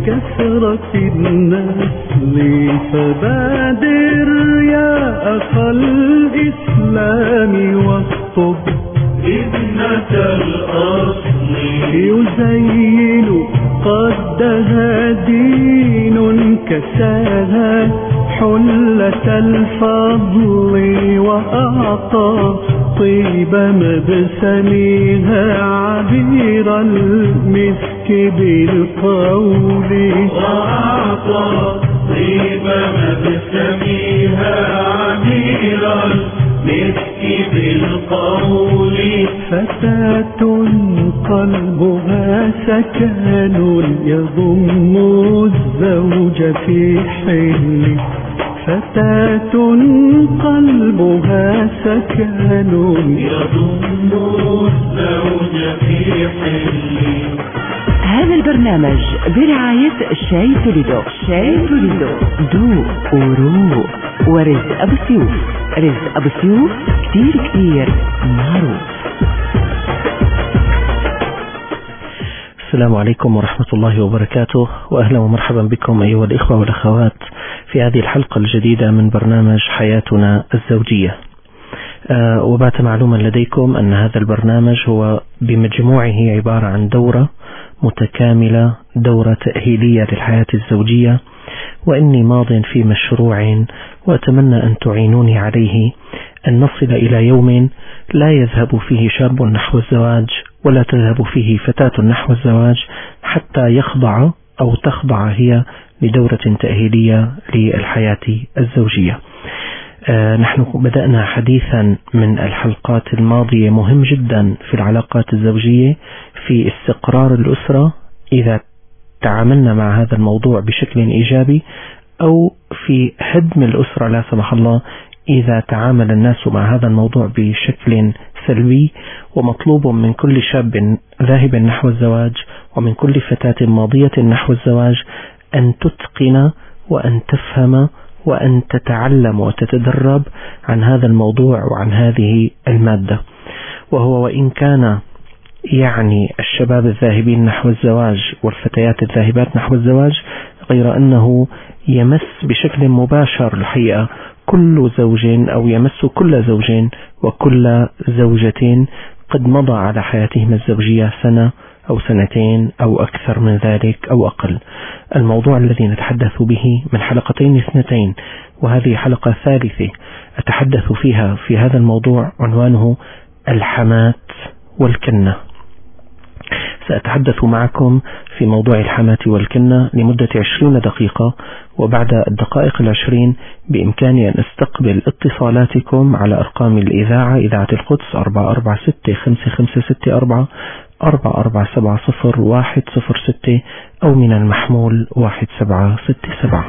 كثرة النسل، فبادر يا أخ الإسلام واخطب ابنة الأصل. يزين قدها دين كساها حلة الفضل، وأعطى طيب مبسمها عبير المسك بالقول. وأعطى طيب مبسمها عبير المسك بالقول. فتاة قلبها سكن يضم الزوج في حل. فتاة قلبها سكن يضم الزوج في حل. هذا البرنامج برعاية شاي توليدو. شاي توليدو دوق وروق. ورزق أبو سيوف. رزق أبو سيوف كتير معروف. السلام عليكم ورحمة الله وبركاته، وأهلا ومرحبا بكم أيها الإخوة والأخوات في هذه الحلقة الجديدة من برنامج حياتنا الزوجية. وبات معلوما لديكم أن هذا البرنامج هو بمجموعه عبارة عن دورة متكاملة، دورة تأهيلية للحياة الزوجية، وإني ماض في مشروع وأتمنى أن تعينوني عليه، أن نصل إلى يوم لا يذهب فيه شاب نحو الزواج ولا تذهب فيه فتاة نحو الزواج حتى يخضع أو تخضع هي لدورة تأهيلية للحياة الزوجية. نحن بدأنا حديثا من الحلقات الماضية مهم جدا في العلاقات الزوجية، في استقرار الأسرة إذا تعاملنا مع هذا الموضوع بشكل إيجابي، أو في هدم الأسرة لا سمح الله إذا تعامل الناس مع هذا الموضوع بشكل سلبي. ومطلوب من كل شاب ذاهب نحو الزواج ومن كل فتاة ماضية نحو الزواج أن تتقن وأن تفهم وأن تتعلم وتتدرب عن هذا الموضوع وعن هذه المادة. وهو وإن كان يعني الشباب الذاهبين نحو الزواج والفتيات الذاهبات نحو الزواج، غير أنه يمس بشكل مباشر الحقيقة كل زوج، أو يمس كل زوج وكل زوجة قد مضى على حياتهم الزوجية سنة أو سنتين أو أكثر من ذلك أو أقل. الموضوع الذي نتحدث به من حلقتين اثنتين، وهذه حلقة ثالثة أتحدث فيها في هذا الموضوع، عنوانه الحماة والكنة. سأتحدث معكم في موضوع الحماة والكنة لمدة 20 دقيقة، وبعد الدقائق 20 بإمكاني أن أستقبل اتصالاتكم على أرقام الإذاعة، إذاعة القدس 446-5564 4470-106 أو من المحمول 1767.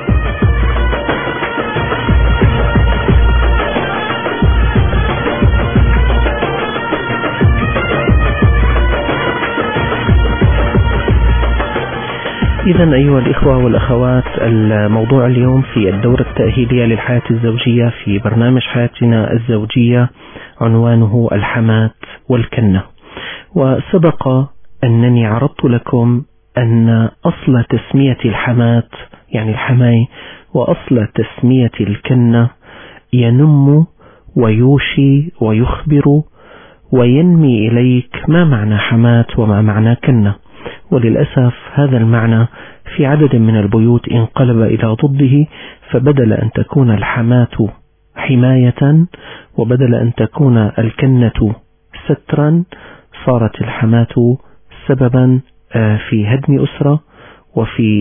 إذن أيها الإخوة والأخوات، الموضوع اليوم في الدورة التأهيلية للحياة الزوجية في برنامج حياتنا الزوجية عنوانه الحماة والكنة. وسبق أنني عرضت لكم أن أصل تسمية الحماة يعني الحماية، وأصل تسمية الكنة ينم ويوشي ويخبر وينمي إليك ما معنى حماة وما معنى كنة. وللأسف هذا المعنى في عدد من البيوت انقلب إلى ضده، فبدل أن تكون الحماة حماية وبدل أن تكون الكنة سترا، صارت الحماة سببا في هدم أسرة وفي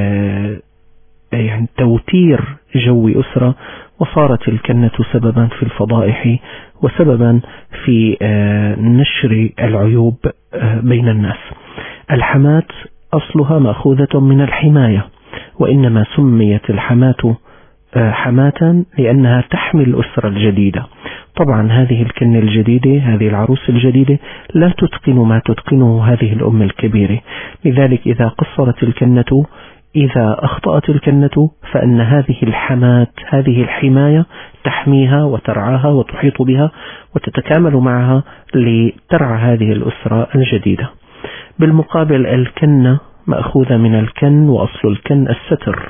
يعني توتير جو أسرة، وصارت الكنة سببا في الفضائح وسببا في نشر العيوب بين الناس. الحماة أصلها مأخوذة من الحماية، وإنما سميت الحماة حماة لأنها تحمي الأسرة الجديدة. طبعا هذه الكنة الجديدة، هذه العروس الجديدة لا تتقن ما تتقنه هذه الأم الكبيرة. لذلك إذا قصرت الكنة، إذا أخطأت الكنة، فإن هذه الحماة، هذه الحماية تحميها وترعاها وتحيط بها وتتكامل معها لترعى هذه الأسرة الجديدة. بالمقابل الكنة مأخوذة من الكن، وأصل الكن الستر.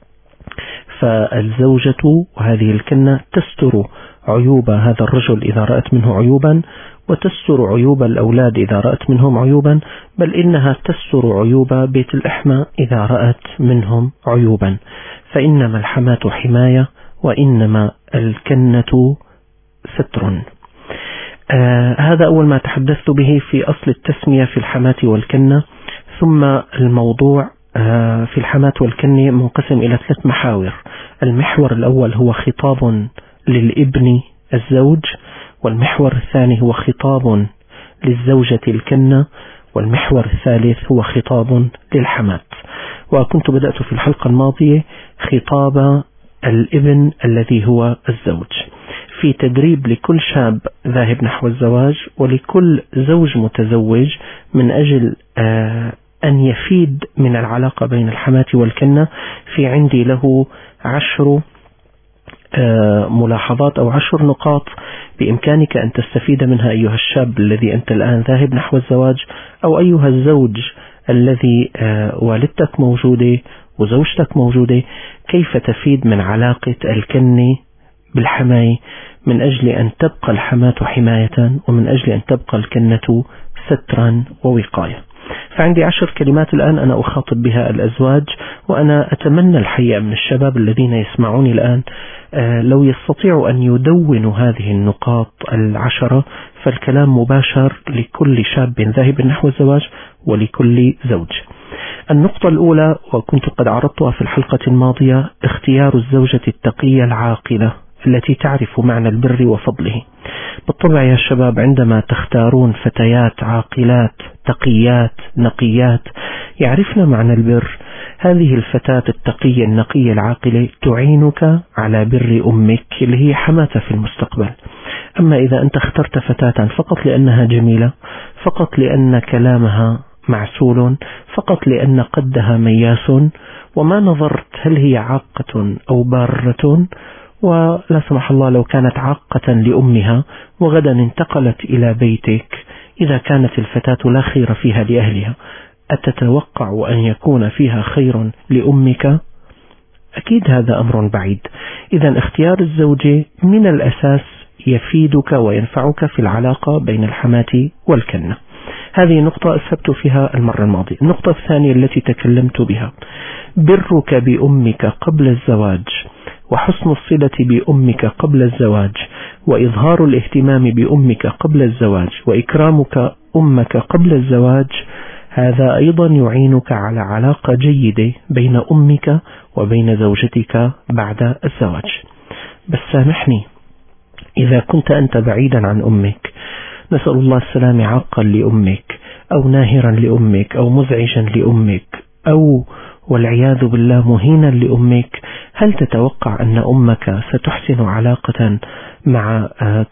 فالزوجة وهذه الكنة تستر عيوب هذا الرجل إذا رأت منه عيوبا، وتستر عيوب الأولاد إذا رأت منهم عيوبا، بل إنها تستر عيوب بيت الإحمى إذا رأت منهم عيوبا. فإنما الحماة حماية، وإنما الكنة ستر. هذا أول ما تحدثت به في أصل التسمية في الحماة والكنة. ثم الموضوع في الحماة والكنة منقسم إلى 3 محاور. المحور الأول هو خطاب للابن الزوج، والمحور الثاني هو خطاب للزوجة الكنة، والمحور الثالث هو خطاب للحماة. وكنت بدأت في الحلقة الماضية خطاب الابن الذي هو الزوج، في تدريب لكل شاب ذاهب نحو الزواج ولكل زوج متزوج من أجل أن يفيد من العلاقة بين الحماة والكنة. في عندي له 10 ملاحظات أو 10 نقاط بإمكانك أن تستفيد منها أيها الشاب الذي أنت الآن ذاهب نحو الزواج، أو أيها الزوج الذي والدتك موجودة وزوجتك موجودة، كيف تفيد من علاقة الكنة بالحماية من أجل أن تبقى الحماة حماية، ومن أجل أن تبقى الكنة سترا ووقاية. فعندي 10 كلمات الآن أنا أخاطب بها الأزواج، وأنا أتمنى الحقيقة من الشباب الذين يسمعوني الآن لو يستطيعوا أن يدونوا هذه النقاط 10، فالكلام مباشر لكل شاب ذاهب نحو الزواج ولكل زوج. النقطة الأولى، وكنت قد عرضتها في الحلقة الماضية، اختيار الزوجة التقية العاقلة التي تعرف معنى البر وفضله. بالطبع يا شباب عندما تختارون فتيات عاقلات تقيات نقيات يعرفن معنى البر، هذه الفتاة التقية النقية العاقلة تعينك على بر أمك اللي هي حماتها في المستقبل. أما إذا أنت اخترت فتاة فقط لأنها جميلة، فقط لأن كلامها معسول، فقط لأن قدها مياس، وما نظرت هل هي عاقة أو بارة، ولا سمح الله لو كانت عاقة لأمها وغدا انتقلت إلى بيتك، إذا كانت الفتاة لا خير فيها لأهلها، أتتوقع أن يكون فيها خير لأمك؟ أكيد هذا أمر بعيد. إذا اختيار الزوجة من الأساس يفيدك وينفعك في العلاقة بين الحماة والكنة. هذه نقطة أسهبت فيها المرة الماضية. النقطة الثانية التي تكلمت بها، برك بأمك قبل الزواج، وحسن الصلة بأمك قبل الزواج، وإظهار الاهتمام بأمك قبل الزواج، وإكرامك أمك قبل الزواج، هذا أيضا يعينك على علاقة جيدة بين أمك وبين زوجتك بعد الزواج. بس سامحني، إذا كنت أنت بعيدا عن أمك، نسأل الله السلامة، عاقا لأمك أو ناهرا لأمك أو مزعجا لأمك أو والعياذ بالله مهينا لأمك، هل تتوقع أن أمك ستحسن علاقة مع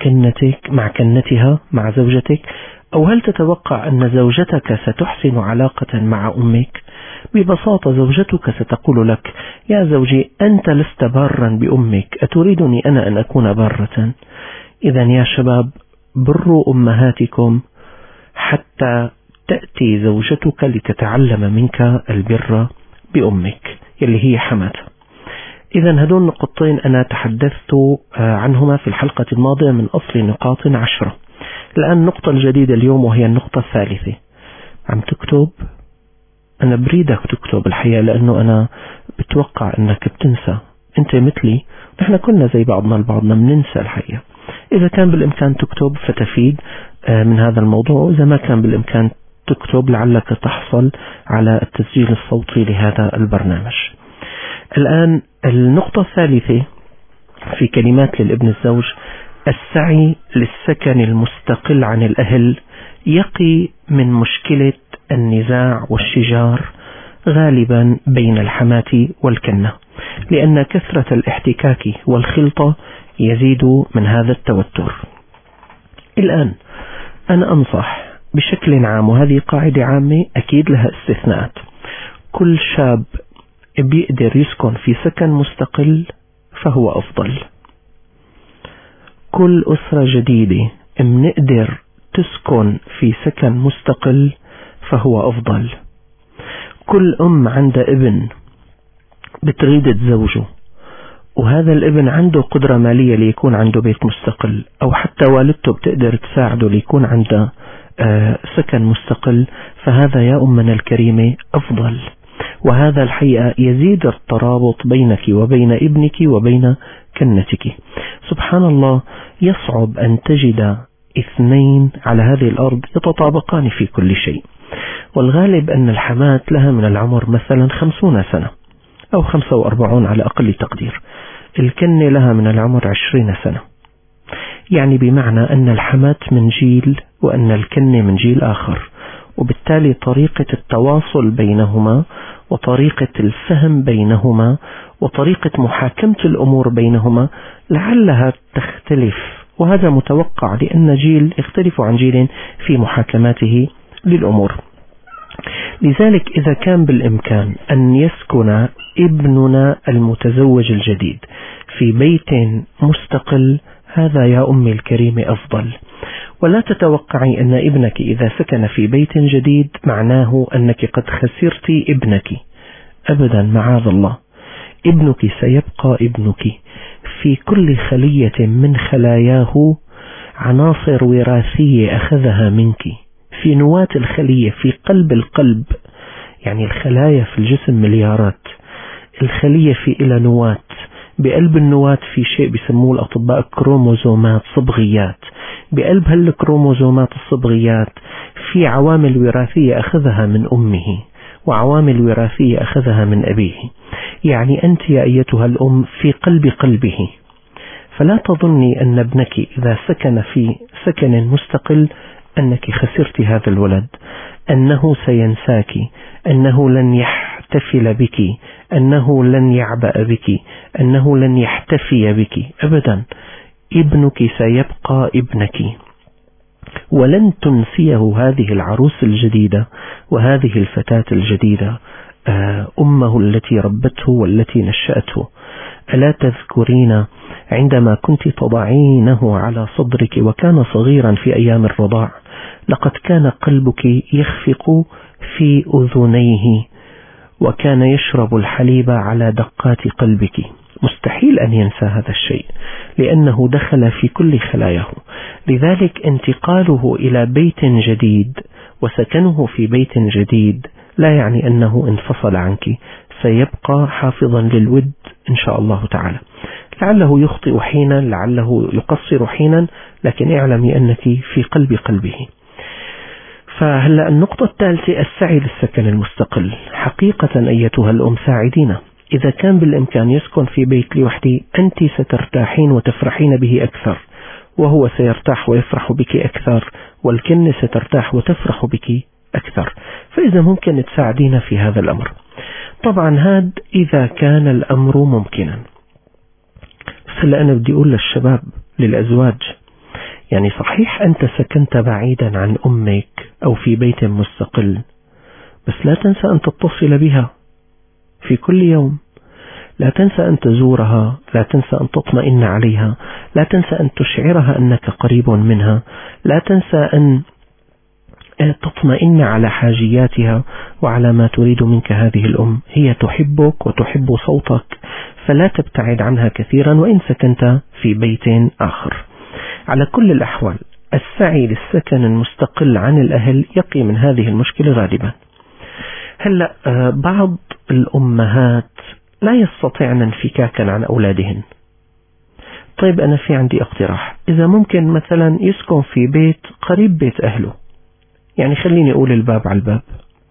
كنتها مع زوجتك؟ أو هل تتوقع أن زوجتك ستحسن علاقة مع أمك؟ ببساطة زوجتك ستقول لك: يا زوجي أنت لست بارا بأمك، أتريدني أنا أن أكون بارة؟ إذا يا شباب بروا أمهاتكم حتى تأتي زوجتك لتتعلم منك البر بأمك اللي هي حماتها. إذا هدول نقطتين أنا تحدثت عنهما في الحلقة الماضية من أصل نقاط 10. الآن النقطة الجديدة اليوم وهي النقطة الثالثة. عم تكتب؟ أنا بريدك تكتب الحقيقة، لأنه أنا بتوقع أنك بتنسى. أنت مثلي، نحن كلنا زي بعضنا البعضنا بننسى الحقيقة. إذا كان بالإمكان تكتب فتفيد من هذا الموضوع، وإذا ما كان بالإمكان تكتب لعلك تحصل على التسجيل الصوتي لهذا البرنامج. الآن النقطة الثالثة في كلمات للابن الزوج: السعي للسكن المستقل عن الأهل يقي من مشكلة النزاع والشجار غالبا بين الحماة والكنة، لأن كثرة الاحتكاك والخلطة يزيد من هذا التوتر. الآن أنا أنصح بشكل عام، وهذه قاعدة عامة أكيد لها استثناءات، كل شاب بيقدر يسكن في سكن مستقل فهو أفضل. كل أسرة جديدة بنقدر تسكن في سكن مستقل فهو أفضل. كل أم عندها ابن بتريد تزوجه، وهذا الابن عنده قدرة مالية ليكون عنده بيت مستقل، أو حتى والدته بتقدر تساعده ليكون عنده سكن مستقل، فهذا يا أمنا الكريمة أفضل. وهذا الحقيقة يزيد الترابط بينك وبين ابنك وبين كنتك. سبحان الله، يصعب أن تجد اثنين على هذه الأرض يتطابقان في كل شيء، والغالب أن الحمات لها من العمر مثلا 50 سنة أو 45 على أقل تقدير، الكنة لها من العمر 20 سنة، يعني بمعنى أن الحمات من جيل وأن الكنة من جيل آخر، وبالتالي طريقة التواصل بينهما وطريقة الفهم بينهما وطريقة محاكمة الأمور بينهما لعلها تختلف، وهذا متوقع لأن جيل يختلف عن جيل في محاكماته للأمور. لذلك إذا كان بالإمكان أن يسكن ابننا المتزوج الجديد في بيت مستقل، هذا يا أمي الكريمة أفضل. ولا تتوقعي أن ابنك إذا سكن في بيت جديد معناه أنك قد خسرت ابنك، أبدا، معاذ الله. ابنك سيبقى ابنك، في كل خلية من خلاياه عناصر وراثية أخذها منك، في نواة الخلية، في قلب القلب، يعني الخلايا في الجسم مليارات، الخلية في إلى نواة، بقلب النواة في شيء بيسموه الأطباء كروموزومات، صبغيات، بقلب هالكروموزومات الصبغيات في عوامل وراثية أخذها من أمه وعوامل وراثية أخذها من أبيه، يعني أنت يا أيتها الأم في قلب قلبه. فلا تظني أن ابنك إذا سكن في سكن مستقل أنك خسرت هذا الولد، أنه سينساك، أنه لن يحتفل بك، أنه لن يعبأ بك، أنه لن يحتفي بك، أبدا. ابنك سيبقى ابنك، ولن تنسيه هذه العروس الجديدة وهذه الفتاة الجديدة أمه التي ربته والتي نشأته. ألا تذكرين عندما كنت تضعينه على صدرك وكان صغيرا في أيام الرضاع، لقد كان قلبك يخفق في أذنيه وكان يشرب الحليب على دقات قلبك. مستحيل أن ينسى هذا الشيء لأنه دخل في كل خلاياه. لذلك انتقاله إلى بيت جديد وسكنه في بيت جديد لا يعني أنه انفصل عنك، سيبقى حافظا للود إن شاء الله تعالى. لعله يخطئ حينا، لعله يقصر حينا، لكن اعلمي أنك في قلب قلبه. فهلأ النقطة الثالثة، السعي للسكن المستقل. حقيقة أيتها الأم ساعدين، إذا كان بالإمكان يسكن في بيت لوحده أنت سترتاحين وتفرحين به أكثر، وهو سيرتاح ويفرح بك أكثر، والكنة سترتاح وتفرح بك أكثر. فإذا ممكن تساعدين في هذا الأمر. طبعا هذا إذا كان الأمر ممكنا. هلا أنا بدي أقول للشباب، للأزواج، يعني صحيح أنت سكنت بعيدا عن أمك أو في بيت مستقل، بس لا تنسى أن تتصل بها في كل يوم، لا تنسى أن تزورها، لا تنسى أن تطمئن عليها، لا تنسى أن تشعرها أنك قريب منها، لا تنسى أن تطمئن على حاجياتها وعلى ما تريد منك هذه الأم. هي تحبك وتحب صوتك، فلا تبتعد عنها كثيرا وإن سكنت في بيت آخر. على كل الأحوال السعي للسكن المستقل عن الأهل يقي من هذه المشكلة غالبا. هلأ بعض الأمهات لا يستطيعن انفكاكا عن أولادهن. طيب أنا في عندي اقتراح، إذا ممكن مثلا يسكن في بيت قريب بيت أهله، يعني خليني أقول الباب على الباب.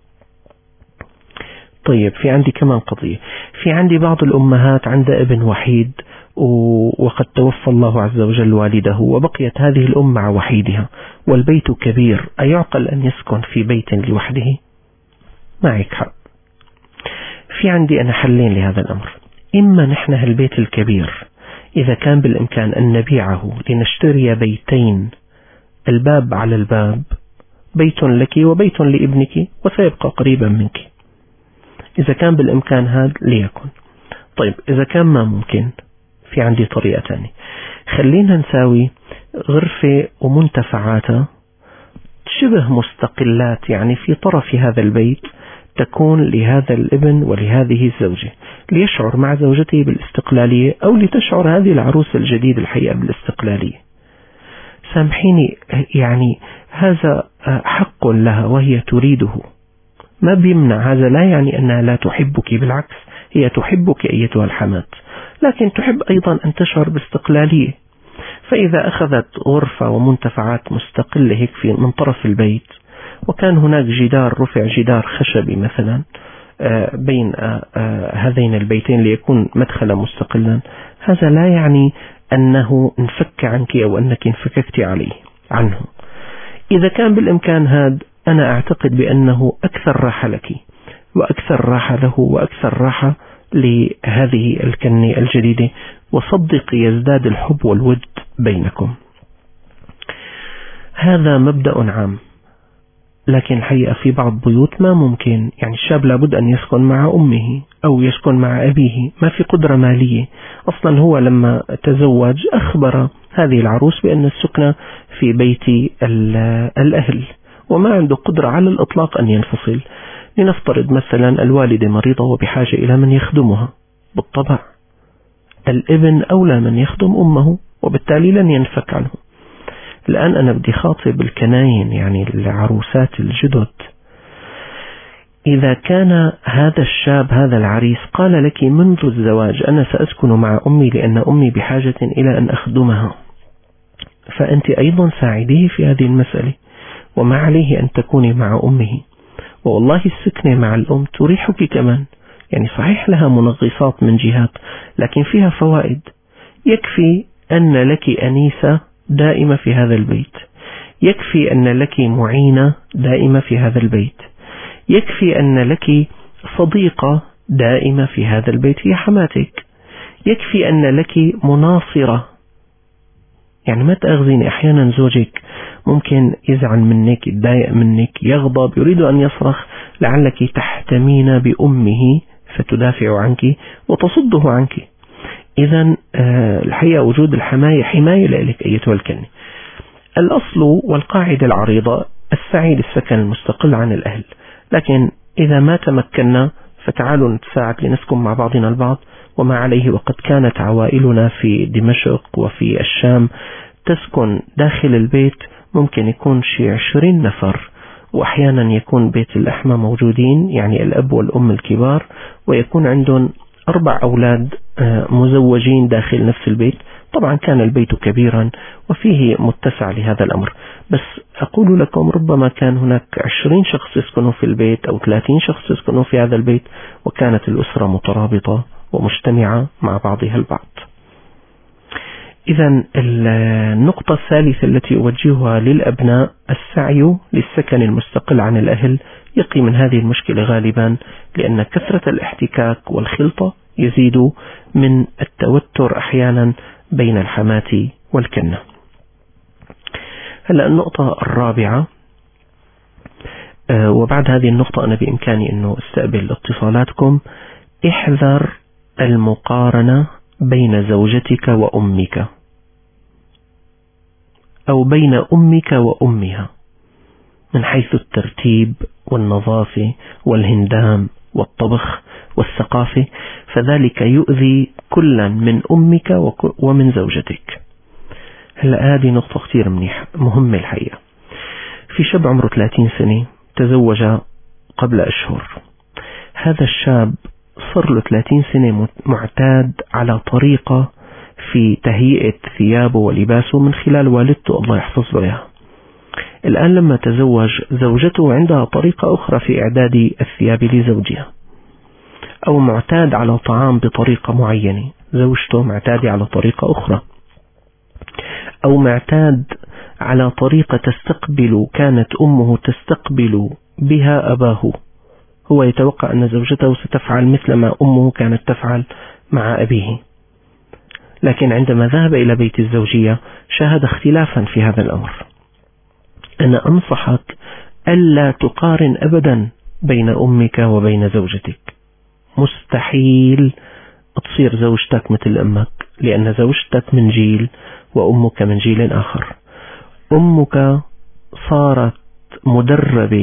طيب في عندي كمان قضية، في عندي بعض الأمهات عندها ابن وحيد وقد توفى الله عز وجل والده، وبقيت هذه الأم مع وحيدها والبيت كبير، أيعقل أن يسكن في بيت لوحده؟ معك حق. في عندي أنا حلين لهذا الأمر. إما نحن هالبيت الكبير إذا كان بالإمكان أن نبيعه لنشتري بيتين الباب على الباب، بيت لك وبيت لابنك وسيبقى قريبا منك، إذا كان بالإمكان هذا ليكن. طيب إذا كان ما ممكن، في عندي طريقة تانية، خلينا نساوي غرفة ومنتفعاتها شبه مستقلات، يعني في طرف هذا البيت تكون لهذا الابن ولهذه الزوجة، ليشعر مع زوجته بالاستقلالية أو لتشعر هذه العروس الجديد الحقيقة بالاستقلالية. سامحيني، يعني هذا حق لها وهي تريده، ما بيمنع. هذا لا يعني أنها لا تحبك، بالعكس هي تحبك أيتها الحماة، لكن تحب أيضا أن تشعر باستقلالية. فإذا أخذت غرفة ومنتفعات مستقلة هيك من طرف البيت، وكان هناك جدار، رفع جدار خشبي مثلا بين هذين البيتين ليكون مدخلا مستقلا، هذا لا يعني أنه انفك عنك أو أنك انفككت عنه. إذا كان بالإمكان هذا، أنا أعتقد بأنه أكثر راحة لك وأكثر راحة له وأكثر راحة لهذه الكنة الجديدة، وصدق يزداد الحب والود بينكم. هذا مبدأ عام، لكن الحقيقة في بعض بيوت ما ممكن، يعني الشاب لابد أن يسكن مع أمه أو يسكن مع أبيه، ما في قدرة مالية. أصلا هو لما تزوج أخبر هذه العروس بأن السكنة في بيت الأهل، وما عنده قدرة على الإطلاق أن ينفصل. لنفترض مثلا الوالدة مريضة وبحاجة إلى من يخدمها، بالطبع الابن أولى من يخدم أمه، وبالتالي لن ينفك عنه. الآن أنا بدي خاطب الكناين، يعني العروسات الجدد. إذا كان هذا الشاب، هذا العريس، قال لك منذ الزواج أنا سأسكن مع أمي لأن أمي بحاجة إلى أن أخدمها، فأنت أيضا ساعديه في هذه المسألة، وما عليه أن تكوني مع أمه. والله السكنة مع الأم تريحك كمان، يعني صحيح لها منغصات من جهات، لكن فيها فوائد. يكفي أن لك أنيسة دائمة في هذا البيت، يكفي أن لك معينة دائمة في هذا البيت، يكفي أن لك صديقة دائمة في هذا البيت هي حماتك، يكفي أن لك مناصرة. يعني ما تأخذين، أحيانا زوجك ممكن يزعل منك، يتضايق منك، يغضب، يريد أن يصرخ، لعلك تحتمين بأمه فتدافع عنك وتصده عنك. إذن الحقيقة وجود الحماية حماية لك أيتها الكنة. الأصل والقاعدة العريضة السعي للسكن المستقل عن الأهل، لكن إذا ما تمكنا فتعالوا نتساعد لنسكن مع بعضنا البعض، وما عليه. وقد كانت عوائلنا في دمشق وفي الشام تسكن داخل البيت، ممكن يكون شيء 20 نفر، وأحيانا يكون بيت الأحمى موجودين، يعني الأب والأم الكبار، ويكون عندهم 4 أولاد مزوجين داخل نفس البيت. طبعا كان البيت كبيرا وفيه متسع لهذا الأمر، بس أقول لكم ربما كان هناك 20 شخص يسكنوا في البيت أو 30 شخص يسكنوا في هذا البيت، وكانت الأسرة مترابطة ومجتمعة مع بعضها البعض. إذن النقطة الثالثة التي أوجهها للأبناء السعي للسكن المستقل عن الأهل يقي من هذه المشكلة غالبا، لأن كثرة الاحتكاك والخلطة يزيد من التوتر أحيانا بين الحماة والكنة. هلأ النقطة الرابعة، وبعد هذه النقطة أنا بإمكاني أنه استقبل اتصالاتكم. احذر المقارنة بين زوجتك وأمك، أو بين أمك وأمها، من حيث الترتيب والنظافة والهندام والطبخ والثقافة، فذلك يؤذي كلا من أمك ومن زوجتك. هلأ هذه نقطة كثير مهمة الحقيقة. في شاب عمره 30 سنة تزوج قبل أشهر. هذا الشاب صار له 30 سنة معتاد على طريقة في تهيئة ثيابه ولباسه من خلال والدته الله يحفظ له إياها. الآن لما تزوج، زوجته عندها طريقة أخرى في إعداد الثياب لزوجها، أو معتاد على طعام بطريقة معينة، زوجته معتادة على طريقة أخرى، أو معتاد على طريقة كانت أمه تستقبل بها أباه. هو يتوقع أن زوجته ستفعل مثل ما أمه كانت تفعل مع أبيه، لكن عندما ذهب إلى بيت الزوجية شاهد اختلافا في هذا الأمر. أنا أنصحك ألا تقارن أبدا بين أمك وبين زوجتك. مستحيل تصير زوجتك مثل أمك، لأن زوجتك من جيل وأمك من جيل آخر. أمك صارت مدربة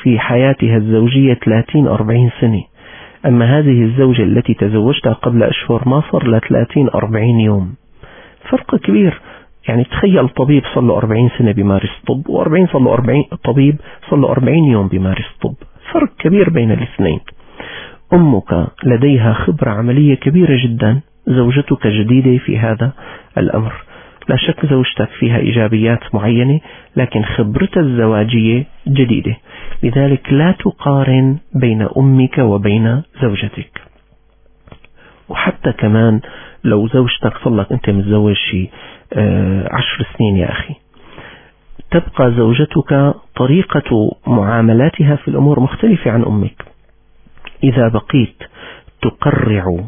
في حياتها الزوجية 30-40 سنة، أما هذه الزوجة التي تزوجتها قبل أشهر ما صار لها 30-40 يوم. فرق كبير. يعني تخيل طبيب صار له 40 سنة بيمارس طب، و40 صار له 40 طبيب صار له 40 يوم بيمارس طب. فرق كبير بين الاثنين. أمك لديها خبرة عملية كبيرة جدا، زوجتك جديدة في هذا الأمر. لا شك زوجتك فيها إيجابيات معينة، لكن خبرتها الزواجية جديدة. لذلك لا تقارن بين أمك وبين زوجتك. وحتى كمان لو زوجتك صلت أنت متزوج شي 10 سنين يا أخي، تبقى زوجتك طريقة معاملاتها في الأمور مختلفة عن أمك. إذا بقيت تقرع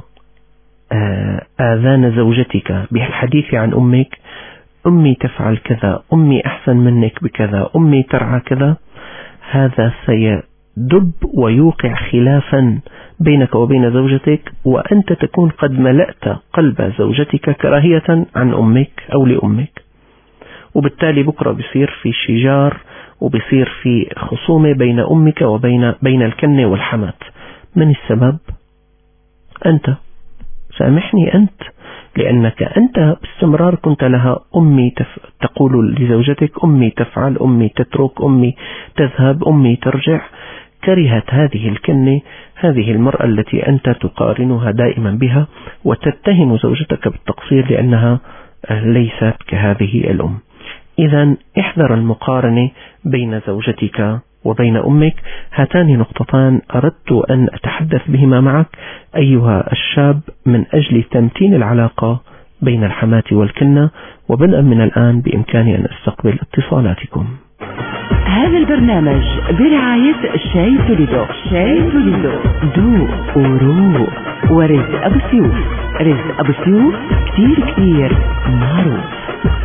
آذان زوجتك بالحديث عن أمك، أمي تفعل كذا، أمي أحسن منك بكذا، أمي ترعى كذا، هذا سيدب ويوقع خلافا بينك وبين زوجتك، وأنت تكون قد ملأت قلب زوجتك كراهية عن أمك أو لأمك، وبالتالي بكرة بيصير في شجار وبيصير في خصومة بين أمك وبين الكنة والحمات. من السبب؟ أنت. سامحني أنت، لأنك أنت باستمرار كنت لها أمي تقول لزوجتك أمي تفعل، أمي تترك، أمي تذهب، أمي ترجع. كرهت هذه الكنة هذه المرأة التي أنت تقارنها دائما بها، وتتهم زوجتك بالتقصير لأنها ليست كهذه الأم. إذن احذر المقارنة بين زوجتك وبين أمك. هاتان نقطتان أردت أن أتحدث بهما معك أيها الشاب من أجل تمتين العلاقة بين الحماة والكنة. وبدءا من الآن بإمكاني أن أستقبل اتصالاتكم. هذا البرنامج برعاية شاي توليدو. شاي توليدو دو ورو ورزق أبو سيوف. رزق أبو سيوف كتير معروف.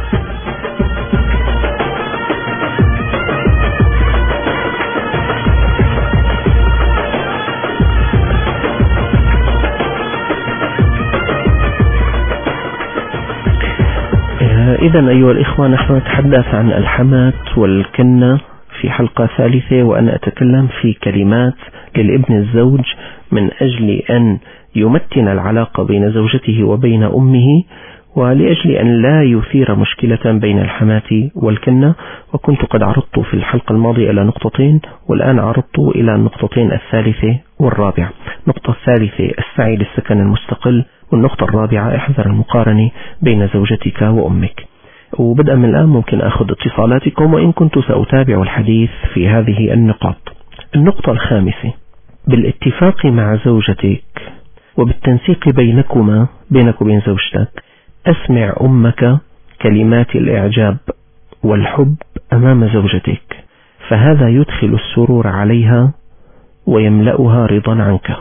إذن أيها الإخوة، نحن نتحدث عن الحماة والكنة في حلقة ثالثة، وأنا أتكلم في كلمات للابن الزوج من أجل أن يمتن العلاقة بين زوجته وبين أمه، ولأجل أن لا يثير مشكلة بين الحماة والكنة. وكنت قد عرضت في الحلقة الماضية إلى نقطتين، والآن عرضت إلى النقطتين الثالثة والرابعة. النقطة الثالثة السعي للسكن المستقل، والنقطة الرابعة احذر المقارنة بين زوجتك وأمك. وبدءا من الآن ممكن أخذ اتصالاتكم، وإن كنت سأتابع الحديث في هذه النقاط. النقطة الخامسة، بالاتفاق مع زوجتك وبالتنسيق بينك وبين زوجتك، أسمع أمك كلمات الإعجاب والحب أمام زوجتك، فهذا يدخل السرور عليها ويملأها رضا عنك.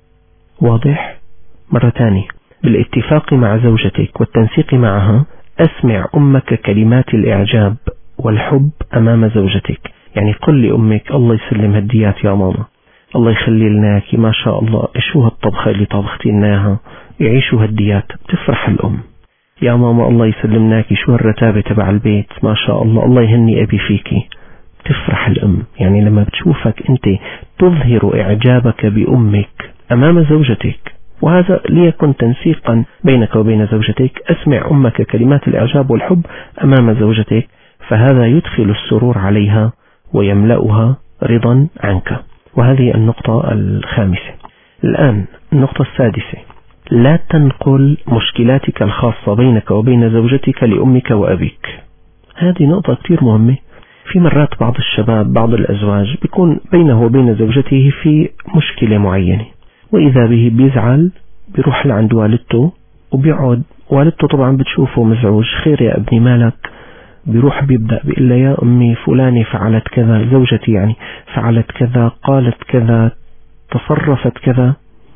واضح؟ مرة ثانية، بالاتفاق مع زوجتك والتنسيق معها، أسمع أمك كلمات الإعجاب والحب أمام زوجتك. يعني قل لأمك الله يسلم هديات يا ماما، الله يخلي لناكي، ما شاء الله شو هالطبخة اللي طبختي لناها، يعيشوا هديات. تفرح الأم. يا ماما الله يسلمناكي، شو هالرتابة تبع البيت، ما شاء الله، الله يهني أبي فيكي. تفرح الأم. يعني لما بتشوفك أنت تظهر إعجابك بأمك أمام زوجتك، وهذا ليكن تنسيقا بينك وبين زوجتك. أسمع أمك كلمات الإعجاب والحب أمام زوجتك، فهذا يدخل السرور عليها ويملأها رضا عنك. وهذه النقطة الخامسة. الآن النقطة السادسة، لا تنقل مشكلاتك الخاصة بينك وبين زوجتك لأمك وأبيك. هذه نقطة كتير مهمة. في مرات بعض الشباب، بعض الأزواج بيكون بينه وبين زوجته في مشكلة معينة، وإذا به بيزعل، بيروح لعند والدته وبيقعد. والدته طبعا بتشوفه مزعوج، خير يا ابني مالك؟ بيروح بيبدأ بيقول له يا أمي فلانة فعلت كذا، زوجتي يعني فعلت كذا، قالت كذا، تصرفت كذا.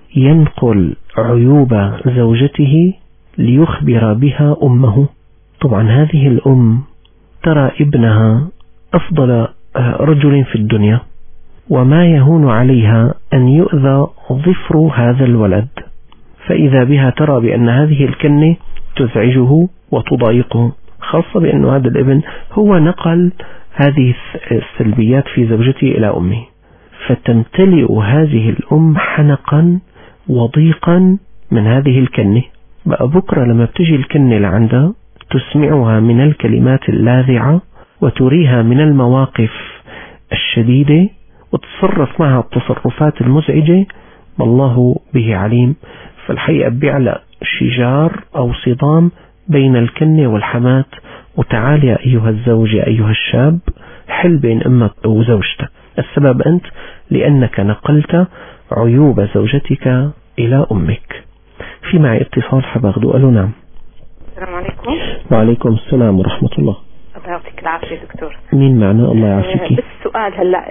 ينقل عيوب زوجته ليخبر بها أمه. طبعا هذه الأم ترى ابنها أفضل رجل في الدنيا، وما يهون عليها أن يؤذى ظفر هذا الولد، فإذا بها ترى بأن هذه الكنة تزعجه وتضايقه، خاصة بأن هذا الابن هو نقل هذه السلبيات في زوجته إلى أمه. فتمتلئ هذه الأم حنقا وضيقا من هذه الكنة. بقى بكرة لما بتجي الكنة لعندها تسمعها من الكلمات اللاذعة وتريها من المواقف الشديدة وتصرف معها التصرفات المزعجة، والله به عليم. فالحقيقة بيعلق شجار أو صدام بين الكنة والحمات. وتعال يا أيها الزوج يا أيها الشاب، حل بين أمك وزوجتك. السبب أنت، لأنك نقلت عيوب زوجتك إلى أمك. في معي اتصال حباخده. ألو نعم. السلام عليكم. وعليكم السلام ورحمة الله. الله يعطيك العافية دكتور. مين معنا؟ الله يعافيك. بس سؤال، هلا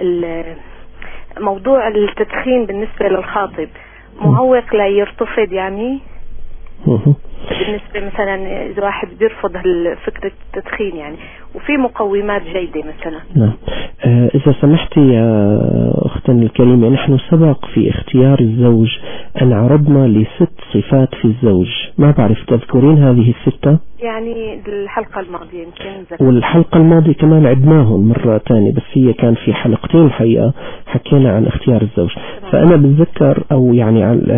موضوع التدخين بالنسبة للخاطب معوق لا يرتفض يعني؟ بالنسبة مثلا إذا واحد بيرفض فكرة التدخين يعني، وفي مقومات جيدة مثلا. نعم. إذا سمحتي يا أختنا الكريمة، نحن سبق في اختيار الزوج أن عرضنا ل6 صفات في الزوج. ما بعرف تذكرين هذه ال6؟ يعني الحلقة الماضية يمكن. والحلقة الماضية كمان عدناهم مرة تانية، بس هي كان في حلقتين الحقيقة حكينا عن اختيار الزوج. فأنا بتذكر أو يعني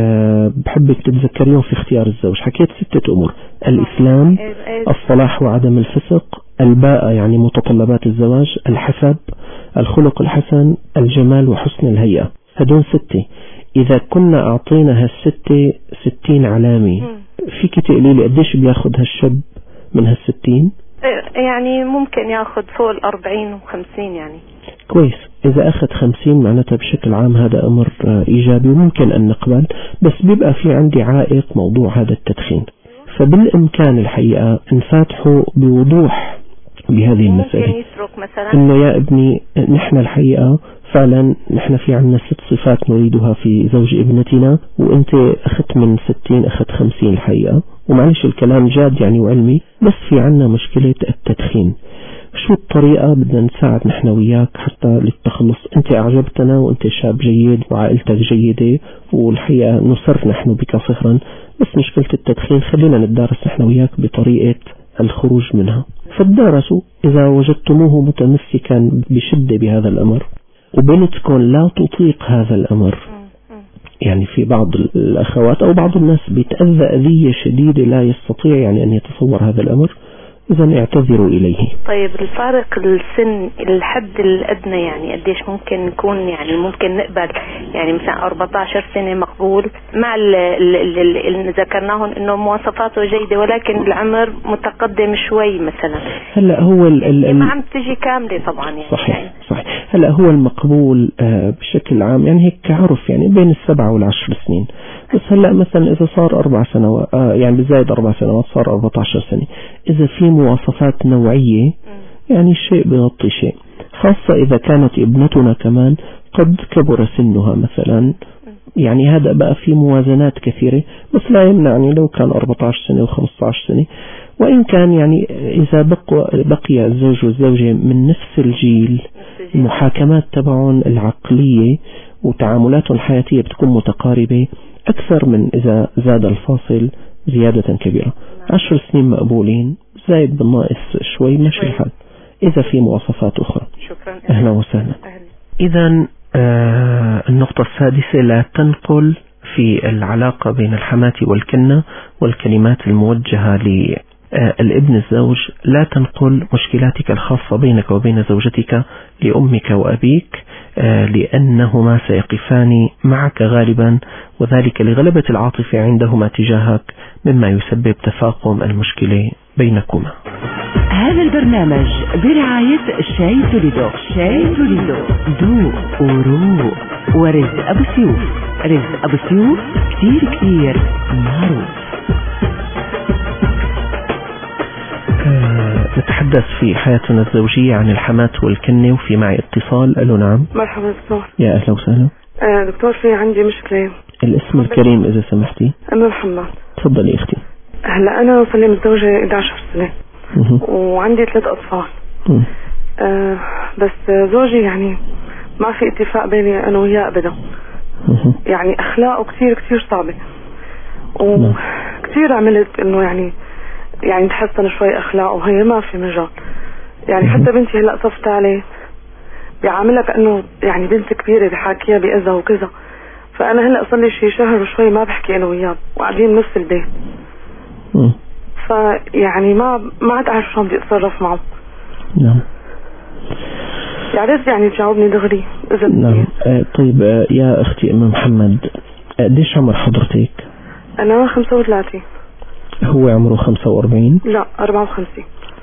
بحبك تتذكريهم في اختيار الزوج. حكيت 6 أمور: الإسلام، الصلاح وعدم الفسق، الباءة يعني متطلبات الزواج، الحسب، الخلق الحسن، الجمال وحسن الهيئة. هدول 6. إذا كنا أعطينا هال6 60 علامة، فيك تقولي لي قديش بياخد هالشاب من هال60؟ يعني ممكن ياخد فوق 40 و50 يعني. كويس. إذا أخذ 50 معناتها بشكل عام هذا أمر إيجابي وممكن أن نقبل، بس بيبقى في عندي عائق موضوع هذا التدخين. فبالإمكان الحقيقة نفاتحه بوضوح بهذه المسألة، إنه يا ابني نحن الحقيقة فعلا نحن في عنا 6 صفات نريدها في زوج ابنتنا، وانت أخذت من 60 أخذت 50 الحقيقة، ومعلش الكلام جاد يعني وعلمي، بس في عنا مشكلة التدخين. شو الطريقة بدنا نساعد نحن وياك حتى للتخلص؟ انت اعجبتنا وانت شاب جيد وعائلتك جيدة، والحقيقة نصر نحن بك صهرا، بس مشكلة التدخين خلينا نتدارس نحن وياك بطريقة الخروج منها. فتدارسوا. إذا وجدتموه متمسكا بشدة بهذا الأمر وبنتكم لا تطيق هذا الأمر، يعني في بعض الأخوات أو بعض الناس بيتأذى أذية شديدة لا يستطيع يعني أن يتصور هذا الأمر، إذا اعتذروا إليه. طيب الفارق السن الحد الأدنى يعني قديش ممكن نكون يعني ممكن نقبل يعني مثلا 14 سنة مقبول مع اللي ذكرناهم إنه مواصفاته جيدة ولكن العمر متقدم شوي مثلا. هلا هو ما عم تجي كاملة طبعا يعني. صحيح صحيح. هلا هو المقبول بشكل عام يعني هيك كعرف يعني بين 7 و10 سنين. بس هلا مثلا إذا صار 4 سنوات يعني بزايد 4 سنوات صار 14 سنة، إذا في مواصفات نوعية يعني شيء بيغطي شيء، خاصة إذا كانت ابنتنا كمان قد كبر سنها مثلا، يعني هذا بقى في موازنات كثيرة، بس لا يمنعني لو كان 14 سنة و15 سنة. وإن كان يعني إذا بقي الزوج والزوجة من نفس الجيل، المحاكمات تبعهم العقلية وتعاملاتهم الحياتية بتكون متقاربة أكثر من إذا زاد الفاصل زيادة كبيرة. 10 سنين مقبولين، زايد بالناقص شوي ماشي الحال إذا في مواصفات أخرى. شكرا. أهلا وسهلا. إذا النقطة السادسة: لا تنقل في العلاقة بين الحماة والكنة والكلمات الموجهة للابن الزوج، لا تنقل مشكلاتك الخاصة بينك وبين زوجتك لأمك وأبيك، لأنهما سيقفان معك غالبا، وذلك لغلبة العاطفة عندهما تجاهك مما يسبب تفاقم المشكلة بينكما. هذا البرنامج برعاية شاي توليدو. شاي توليدو ذوق وروق ورزق أبو سيوف. رزق أبو سيوف كتير معروف. نتحدث في حياتنا الزوجية عن الحماة والكنة، وفي معي اتصال. ألو نعم. مرحبا دكتور. يا أهلا وسهلا. دكتور في عندي مشكلة. الاسم الكريم إذا سمحتي. أنا محمد. تفضلي أختي. هلا أنا صار لي متزوجة 11 سنة وعندي 3 أطفال. بس زوجي يعني ما في اتفاق بيني أنا وياه أبدا. يعني أخلاقه كتير صعبة، وكتير عملت إنه يعني تحسن شوي أخلاقه، وهي ما في مجال. يعني حتى بنتي هلا صفت عليه بيعاملها كأنه يعني بنت كبيرة، بحاكيها بأذى وكذا. فأنا هلأ صار لي شي شهر وشوي ما بحكي أنا وياه وقاعدين بنفس البيت. فيعني ما عاد أعرف شو بدي أتصرف معه. نعم. يا ريت يعني تجاوبني دغري إذا نعم. طيب يا أختي أم محمد، قديش عمر حضرتك؟ أنا 35. هو عمره 45؟ لا 54.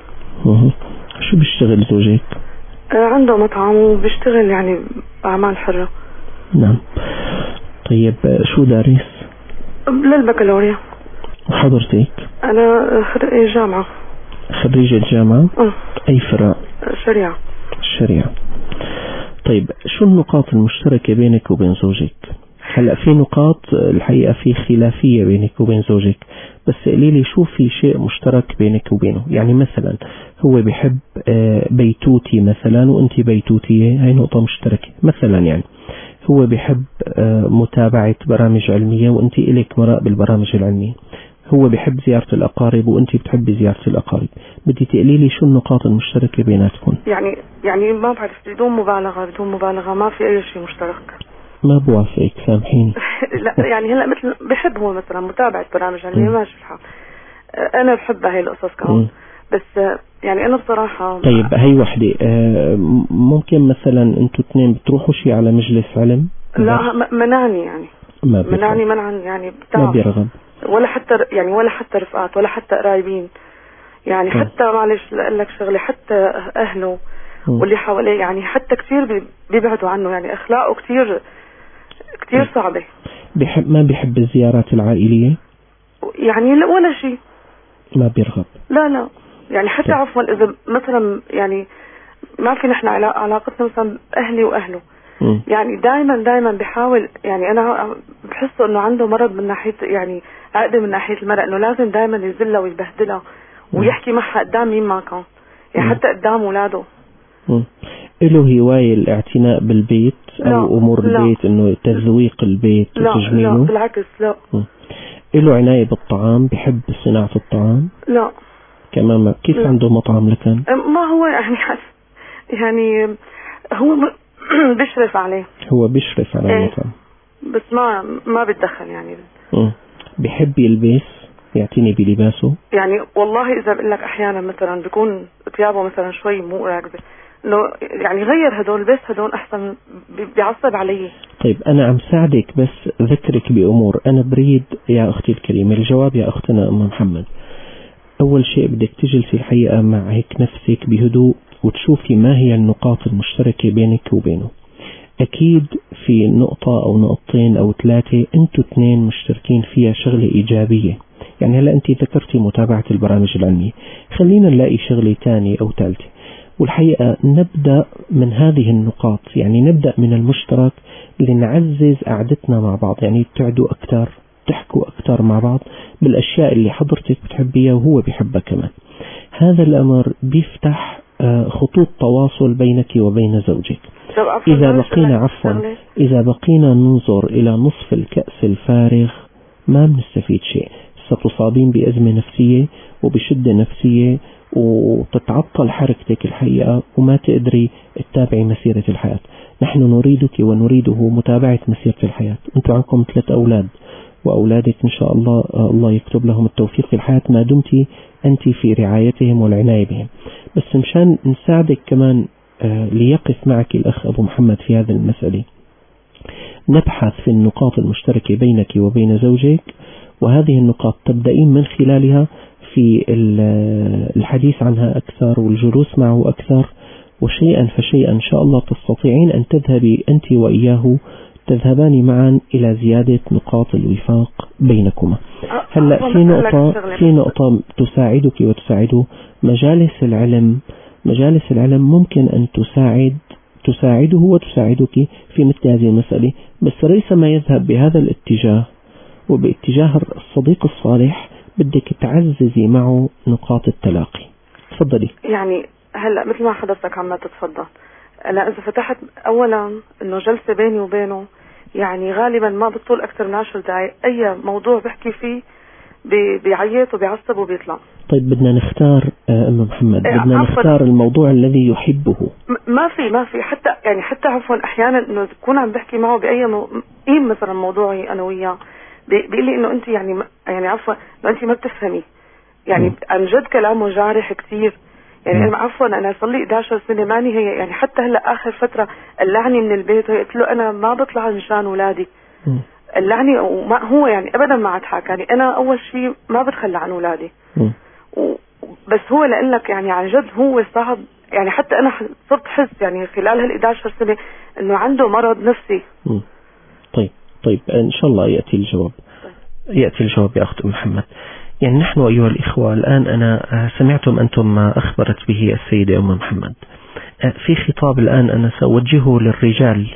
شو بيشتغل زوجك؟ عنده مطعم وبيشتغل يعني أعمال حرة. نعم. طيب شو دارس؟ للبكالوريا. وحضرتك؟ أنا جامعة. خريجة جامعة؟ أي فرع؟ شريعة. الشريعة. طيب شو النقاط المشتركة بينك وبين زوجك؟ هلأ في نقاط الحقيقة في خلافية بينك وبين زوجك، بس قولي لي شو في شيء مشترك بينك وبينه. يعني مثلا هو بيحب بيتوتي مثلا وانت بيتوتية، هاي نقطة مشتركة مثلا. يعني هو بيحب متابعة برامج علمية وانت إليك مراء بالبرامج العلمية. هو بيحب زيارة الأقارب وانت بتحبي زيارة الأقارب. بدي تقولي لي شو النقاط المشتركة بيناتكم. يعني ما بعرف، بدون مبالغة ما في أي شيء مشترك. ما بوافقك، سامحيني. لا يعني هلا مثل بحب هو مثلا متابعة برامج علمية ماشي الحال. أنا بحب هاي القصص كمان. بس يعني أنا بصراحة. طيب هاي وحدة، ممكن مثلا انتوا اثنين بتروحوا شيء على مجلس علم؟ لا منعني يعني. منعني منعا يعني ما بيرغب. ولا حتى رفقات ولا حتى قرايبين. يعني حتى معلش لأقول لك شغلة، حتى أهله واللي حواليه يعني حتى كثير بيبعدوا عنه. يعني أخلاقه كثير صعبة. ما بيحب الزيارات العائلية؟ يعني ولا شيء. ما بيرغب. لا يعني حتى عفوا إذا مثلا يعني ما في نحن علاقتنا مثلا أهلي وأهله. يعني دائما بحاول. يعني أنا بحس إنه عنده مرض من ناحية، يعني عقدة من ناحية المرأة، إنه لازم دائما يذلها ويبهدلها ويحكي معها قدام مين ما كان، يعني حتى قدام أولاده. له هواية الاعتناء بالبيت أو أمور البيت، إنه تزويق البيت وتجميله؟ لا بالعكس لا. له عناية بالطعام، بحب صناعة الطعام؟ لا كمان. كيف لا. عنده مطعم لكن؟ ما هو يعني هو بيشرف عليه. هو بيشرف على المطعم بس ما بتدخل يعني. بحب يلبس، يعتني بلباسه؟ يعني والله إذا بقول لك أحيانا مثلا بيكون ثيابه مثلا شوي مو راكبة، إنه يعني غير هدول، لبس هدول أحسن، بيعصب علي. طيب أنا عم ساعدك، بس ذكرك بأمور. أنا بريد يا أختي الكريمة الجواب يا أختنا أم محمد. أول شيء بدك تجلسي الحقيقة مع هيك نفسك بهدوء وتشوفي ما هي النقاط المشتركة بينك وبينه. أكيد في نقطة أو نقطتين أو ثلاثة أنتوا اثنين مشتركين فيها شغلة إيجابية. يعني هلأ أنت ذكرتي متابعة البرامج العلمية، خلينا نلاقي شغلة ثانية أو ثالثة. والحقيقة نبدأ من هذه النقاط، يعني نبدأ من المشترك لنعزز قعدتنا مع بعض. يعني تقعدوا أكثر، تحكوا أكثر مع بعض بالأشياء اللي حضرتك بتحبيها وهو بيحبها كمان. هذا الأمر بيفتح خطوط تواصل بينك وبين زوجك. إذا بقينا ننظر إلى نصف الكأس الفارغ ما بنستفيد شيء. ستصابين بأزمة نفسية وبشدة نفسية وتتعطل حركتك الحقيقة وما تقدري تتابعي مسيرة الحياة. نحن نريدك ونريده متابعة مسيرة الحياة. أنتم عندكم 3 أولاد، وأولادك إن شاء الله الله يكتب لهم التوفيق في الحياة ما دمت أنت في رعايتهم والعناية بهم. بس مشان نساعدك كمان ليقف معك الأخ أبو محمد في هذا المسألة، نبحث في النقاط المشتركة بينك وبين زوجك، وهذه النقاط تبدأين من خلالها في الحديث عنها أكثر والجلوس معه أكثر، وشيئا فشيئا إن شاء الله تستطيعين أن تذهبي أنت وإياه، تذهبان معا إلى زيادة نقاط الوفاق بينكما. هلأ في نقطة تساعدك وتساعده. مجالس العلم ممكن أن تساعده وتساعدك في مثل هذه المسألة، بس ريثما يذهب بهذا الاتجاه وباتجاه الصديق الصالح بدك تعززي معه نقاط التلاقي. تفضلي. يعني هلأ مثل ما حضرتك عم تتفضل، أنا إذا فتحت أولا إنه جلسة بيني وبينه يعني غالبا ما بتطول أكثر من 10 دقائق. أي موضوع بحكي فيه بيعيط وبيعصب وبيطلع. طيب بدنا نختار أم محمد، بدنا نختار الموضوع الذي يحبه. ما في حتى عفوا أحيانا إنه تكون عم بحكي معه بأي مثلا موضوعي أنا وياه بيقول لي إنه أنت يعني عفوا إنه أنت ما بتفهمي، يعني عن جد كلامه جارح كثير. يعني أنا عفوا أنا صار لي 11 سنة ماني هي، يعني حتى هلا آخر فترة قلعني من البيت، قلت له أنا ما بطلع مشان أولادي، قلعني وما هو يعني أبدا ما عاد حكاني. أنا أول شيء ما بتخلى عن أولادي، بس هو لأنك يعني عن جد هو صعب. يعني حتى أنا صرت حس يعني خلال هال 11 سنة إنه عنده مرض نفسي. طيب إن شاء الله يأتي الجواب يا أخت محمد. يعني نحن أيها الإخوة الآن أنا سمعتم أنتم ما أخبرت به السيدة أم محمد. في خطاب الآن أنا سأوجهه للرجال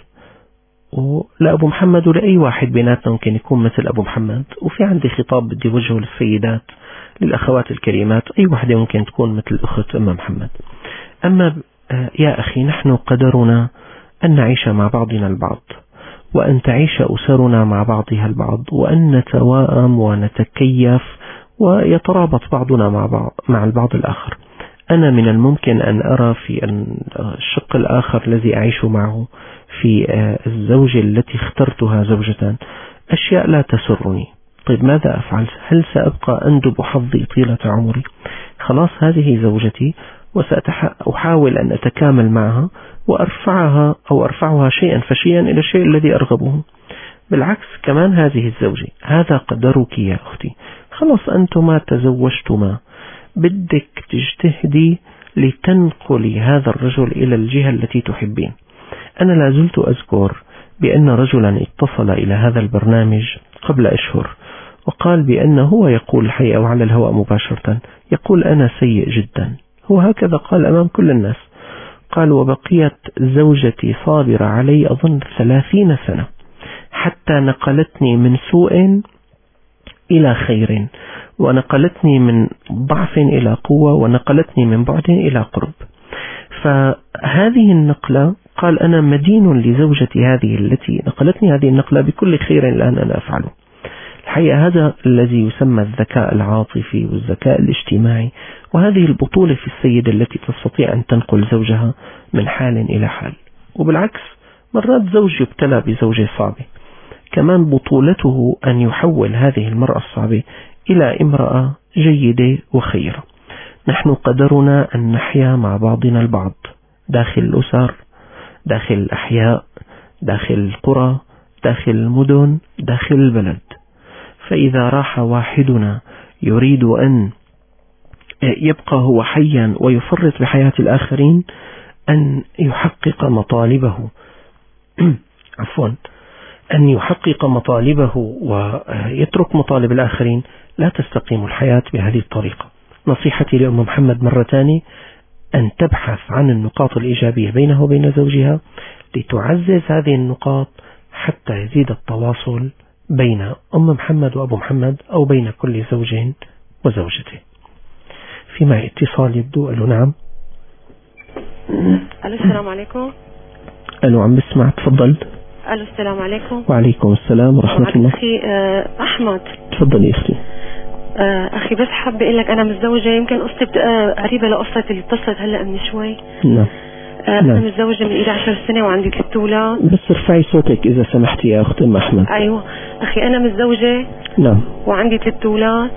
ولأبو محمد ولأي واحد بيناتنا ممكن يكون مثل أبو محمد، وفي عندي خطاب بدي وجهه للسيدات، للأخوات الكريمات، أي واحدة ممكن تكون مثل أخت أم محمد. أما يا أخي نحن قدرنا أن نعيش مع بعضنا البعض، وأن تعيش أسرنا مع بعضها البعض، وأن نتواءم ونتكيف ويترابط بعضنا مع البعض الآخر. أنا من الممكن أن أرى في الشق الآخر الذي أعيش معه في الزوجة التي اخترتها زوجة أشياء لا تسرني. طيب ماذا أفعل؟ هل سأبقى أندب حظي طيلة عمري؟ خلاص هذه زوجتي وسأحاول أن أتكامل معها وأرفعها شيئا فشيئا إلى الشيء الذي أرغبه. بالعكس كمان هذه الزوجة هذا قدرك يا أختي، خلاص أنتما تزوجتما، بدك تجتهدي لتنقلي هذا الرجل إلى الجهة التي تحبين. أنا لا زلت أذكر بأن رجلا اتصل إلى هذا البرنامج قبل أشهر وقال بأنه هو يقول الحقيقة وعلى الهواء مباشرة، يقول أنا سيء جدا، هو هكذا قال أمام كل الناس، قال وبقيت زوجتي صابرة علي أظن 30 سنة حتى نقلتني من سوء إلى خير، ونقلتني من ضعف إلى قوة، ونقلتني من بعد إلى قرب. فهذه النقلة قال أنا مدين لزوجتي هذه التي نقلتني هذه النقلة بكل خير الآن أنا أفعله. الحقيقة هذا الذي يسمى الذكاء العاطفي والذكاء الاجتماعي، وهذه البطولة في السيدة التي تستطيع أن تنقل زوجها من حال إلى حال. وبالعكس مرات زوج يبتلى بزوجة صعبة، كمان بطولته أن يحول هذه المرأة الصعبة إلى امرأة جيدة وخيرة. نحن قدرنا أن نحيا مع بعضنا البعض داخل الأسر، داخل الأحياء، داخل القرى، داخل المدن، داخل البلد. فإذا راح واحدنا يريد أن يبقى هو حيا ويفرط بحياة الآخرين، أن يحقق مطالبه أن يحقق مطالبه ويترك مطالب الآخرين، لا تستقيم الحياة بهذه الطريقة. نصيحتي لأم محمد مرة ثانية أن تبحث عن النقاط الإيجابية بينه وبين زوجها لتعزز هذه النقاط حتى يزيد التواصل بين أم محمد وأبو محمد أو بين كل زوج وزوجته. في معي اتصال يبدو. ألو نعم. ألو السلام عليكم. ألو عم بسمع تفضل. ألو السلام عليكم. وعليكم السلام ورحمة الله. أخي أحمد. تفضلي أختي. أخي بس حابة أقول لك أنا متزوجة، يمكن قصتي قريبة لقصة اللي اتصلت هلأ من شوي. نعم. أنا متزوجة من 11 سنة وعندي 3 أولاد. بس ارفعي صوتك إذا سمحتي يا أخت أم أحمد. أيوة أخي أنا متزوجة. نعم. وعندي 3 أولاد،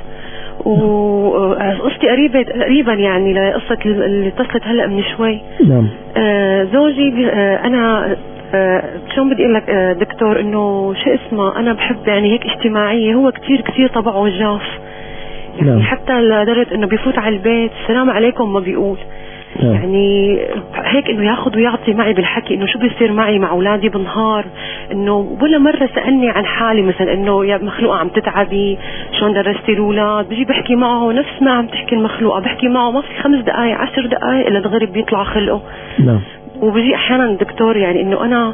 وقصتي قريبا يعني لقصة اللي اتصلت هلأ من شوي. نعم. زوجي أنا شلون بدي اقول لك دكتور انه شو اسمه، انا بحب يعني هيك اجتماعية، هو كتير طبعه جاف يعني. نعم. حتى لدرجة انه بيفوت على البيت السلام عليكم ما بيقول. نعم. يعني هيك انه ياخذ ويعطي معي بالحكي انه شو بيصير معي مع اولادي بالنهار، انه ولا مرة سألني عن حالي مثلا انه يا مخلوقة عم تتعبي شلون درستي الاولاد، بيجي بحكي معه نفس ما عم تحكي المخلوقة، بحكي معه ما في 5 دقائق 10 دقائق الا دغري بيطلع خلقه. نعم. وبيجي احيانا دكتور يعني انه انا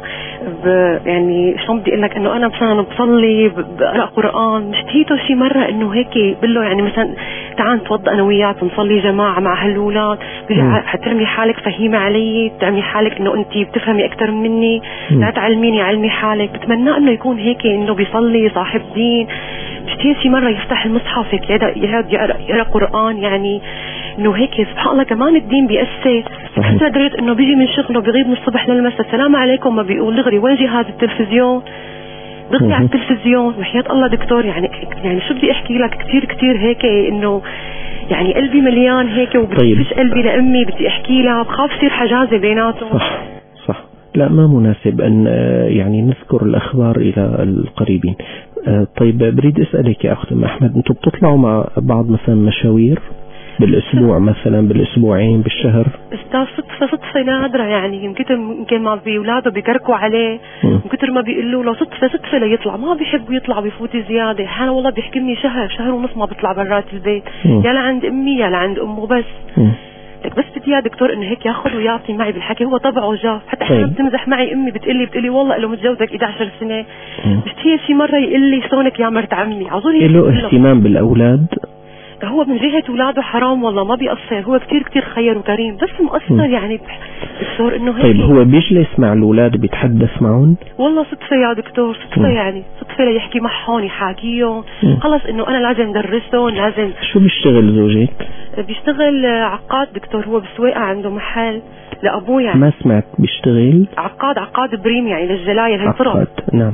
يعني شلون بدي اقول لك انه انا مثلا بصلي بقرا قران، مشتهيته شي مره انه هيك بقول له يعني مثلا تعال نتوضا انا وياك ونصلي جماعه مع هالولاد، حترمي حالك فهيمه علي، تعملي حالك انه انت بتفهمي اكثر مني، لا تعلميني علمي حالك. بتمنى انه يكون هيك انه بيصلي صاحب دين، مشتهي شي مره يفتح المصحف هيك يقعد يقرا قران، يعني انه هيك سبحان الله كمان الدين بيأثر. حتى لدرجة انه بيجي من شغله بيغيب من الصبح للمساء، السلام عليكم ما بيقول دغري وين جهاز التلفزيون، دغري على التلفزيون. وحياة الله دكتور يعني شو بدي احكي لك، كثير هيك انه يعني قلبي مليان هيك وبديش قلبي لامي بدي احكي لها، بخاف يصير حجازة بيناتهم. صح لا ما مناسب ان يعني نذكر الاخبار الى القريبين. طيب بريد اسالك يا اخت احمد، انتم بتطلعوا مع بعض مثلا مشاوير بالاسبوع مثلا، بالاسبوعين، بالشهر؟ استاذ صدفه نادره يعني، يمكن ما بيولاده بيكركوا عليه من كثر ما بيقولوا له صدفه ليطلع، ما بيحب يطلع بيفوت زياده. احيانا والله بيحكمني شهر ونص ما بيطلع برات البيت، يا لعند امي يا لعند امه بس. لك بس بدي يا دكتور انه هيك ياخذ ويعطي معي بالحكي، هو طبعه جاف. حتى احيانا بتمزح معي امي بتقلي والله له متجوزك 11 سنه، بس هي شي مره يقول لي شلونك يا مرت عمي، عذوري له اهتمام بالاولاد. هو من جهة اولاده حرام والله ما بيقصر، هو كتير خير وكريم، بس مقصر يعني دكتور انه هيك. طيب هو بيجلس مع الاولاد بيتحدث معهم؟ والله صدفة يا دكتور، صدفة يعني صدفة ليحكي معهم يحاكيهم، خلص انه انا لازم درسهم لازم. شو بيشتغل زوجك؟ بيشتغل عقاد دكتور، هو بسويقة عنده محل لابوه يعني. ما سمعت بيشتغل عقاد بريم يعني للجلايل هالطرق. عقاد نعم.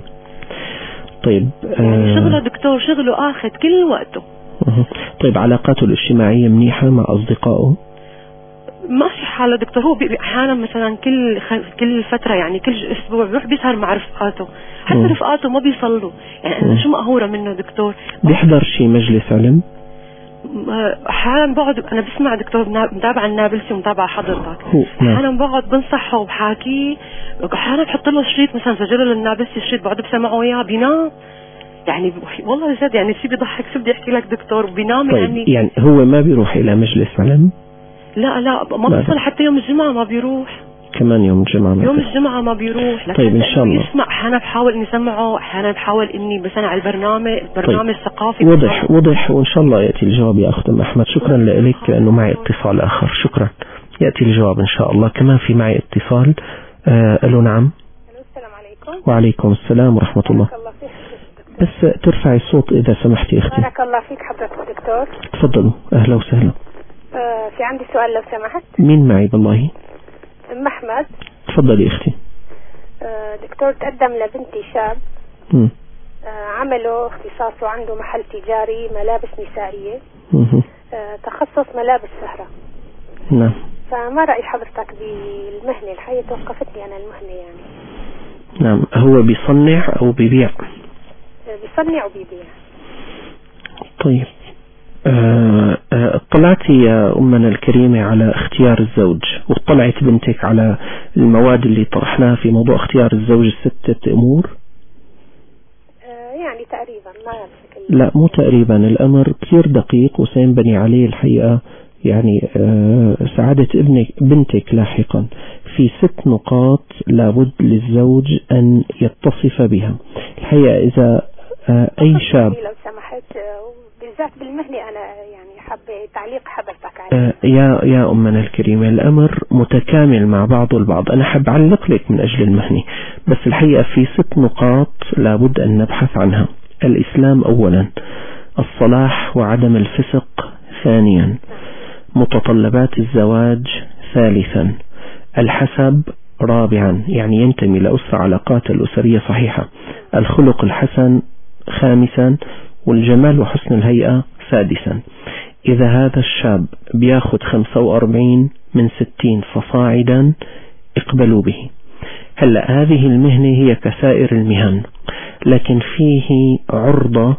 طيب يعني شغله دكتور شغله اخذ كل وقته. طيب علاقاته الاجتماعية منيحة مع أصدقائه؟ ماشي حاله دكتور، هو أحيانا مثلا كل فترة يعني كل أسبوع بيروح بيسهر مع رفقاته، حتى رفقاته ما بيصلوا يعني أنا شو مقهورة منه دكتور. بيحضر شي مجلس علم؟ احيانا بقعد انا بسمع دكتور، متابعه النابلسي ومتابعه حضرتك، احيانا بقعد بنصحه وبحاكيه، احيانا بحط له شريط مثلا سجله للنابلسي شريط بقعد بسمعه اياه بينام يعني والله جد يعني شيء بيضحك. شو بدي احكي لك دكتور بينام. طيب يعني هو ما بيروح الى مجلس علم؟ لا ما بيوصل حتى يوم الجمعة ما بيروح. كمان يوم الجمعة يوم الجمعة ما بيروح. طيب ان شاء الله يسمع، احيانا بحاول اني اسمعه، احيانا بحاول اني بسمع على البرنامج الثقافي. وضح وان شاء الله ياتي الجواب يا اخت احمد. شكرا لك لانه معي اتصال اخر. شكرا، ياتي الجواب ان شاء الله. كمان في معي اتصال. الو نعم. السلام عليكم. وعليكم السلام ورحمة الله. بس ترفعي الصوت إذا سمحتي أختي. بارك الله فيك حضرتك دكتور. تفضلوا أهلا وسهلا. في عندي سؤال لو سمحت. مين معي بالله؟ أحمد. تفضلي أختي. دكتور تقدم لبنتي شاب عمله اختصاص وعنده محل تجاري ملابس نسائية. تخصص ملابس سهرة. نعم. فما رأي حضرتك بالمهنة؟ الحقيقة توقفتني أنا المهنة يعني. نعم. هو بيصنع أو بيبيع؟ بيصنع وبيبيع. طيب اطلعتي يا أمنا الكريمة على اختيار الزوج، واطلعت بنتك على المواد اللي طرحناها في موضوع اختيار الزوج الستة أمور؟ يعني تقريبا ما بشكل. لا مو تقريبا، الأمر كثير دقيق وسينبني عليه الحقيقة يعني سعادة بنتك لاحقا. في 6 نقاط لابد للزوج أن يتصف بها الحقيقة. إذا أي شاب لو سمحت بالذات بالمهنة أنا يعني حابة تعليق حضرتك عليه. يا أمنا الكريمة الأمر متكامل مع بعض البعض. أنا حاب أعلق لك من أجل المهنة، بس الحقيقة في 6 نقاط لابد أن نبحث عنها. الإسلام أولا، الصلاح وعدم الفسق ثانيا، متطلبات الزواج ثالثا، الحسب رابعا يعني ينتمي لأسرة علاقات الأسرية صحيحة، الخلق الحسن خامسا، والجمال وحسن الهيئة سادسا. إذا هذا الشاب بياخد 45 من 60 فصاعدا اقبلوا به. هلأ هذه المهنة هي كسائر المهن، لكن فيه عرضة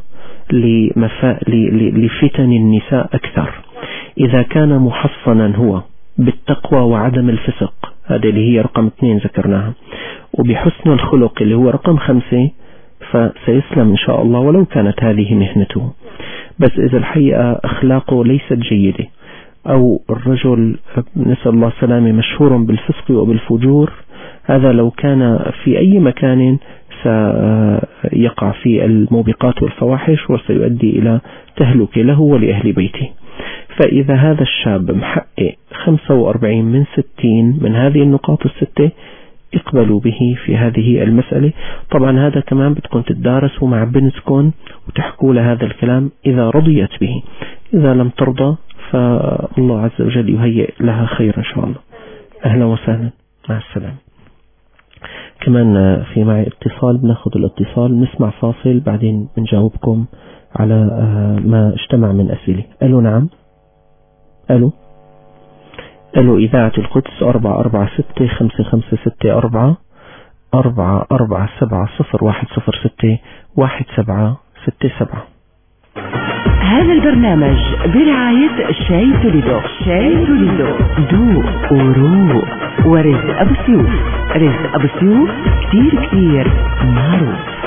لفتن النساء أكثر. إذا كان محصنا هو بالتقوى وعدم الفسق، هذه اللي هي رقم 2 ذكرناها، وبحسن الخلق اللي هو رقم 5، فسيسلم إن شاء الله ولو كانت هذه مهنته. بس إذا الحقيقة أخلاقه ليست جيدة أو الرجل نسأل الله السلامة مشهور بالفسق وبالفجور، هذا لو كان في أي مكان سيقع في الموبقات والفواحش وسيؤدي إلى تهلك له ولأهل بيته. فإذا هذا الشاب محقق 45 من 60 من هذه النقاط الستة اقبلوا به في هذه المسألة. طبعا هذا كمان بدكم تدارسوا مع بنتكم وتحكوا لها هذا الكلام إذا رضيت به. إذا لم ترضى فالله عز وجل يهيئ لها خير إن شاء الله. أهلا وسهلا، مع السلامة. كمان في معي اتصال، بناخذ الاتصال، نسمع فاصل بعدين بنجاوبكم على ما اجتمع من أسئلة. ألو نعم، ألو إذاعة القدس 446-5564 447-0106-1767. هذا البرنامج برعاية شاي توليدو. شاي توليدو ذوق وروق ورزق أبو سيوف. رزق أبو سيوف كتير معروف.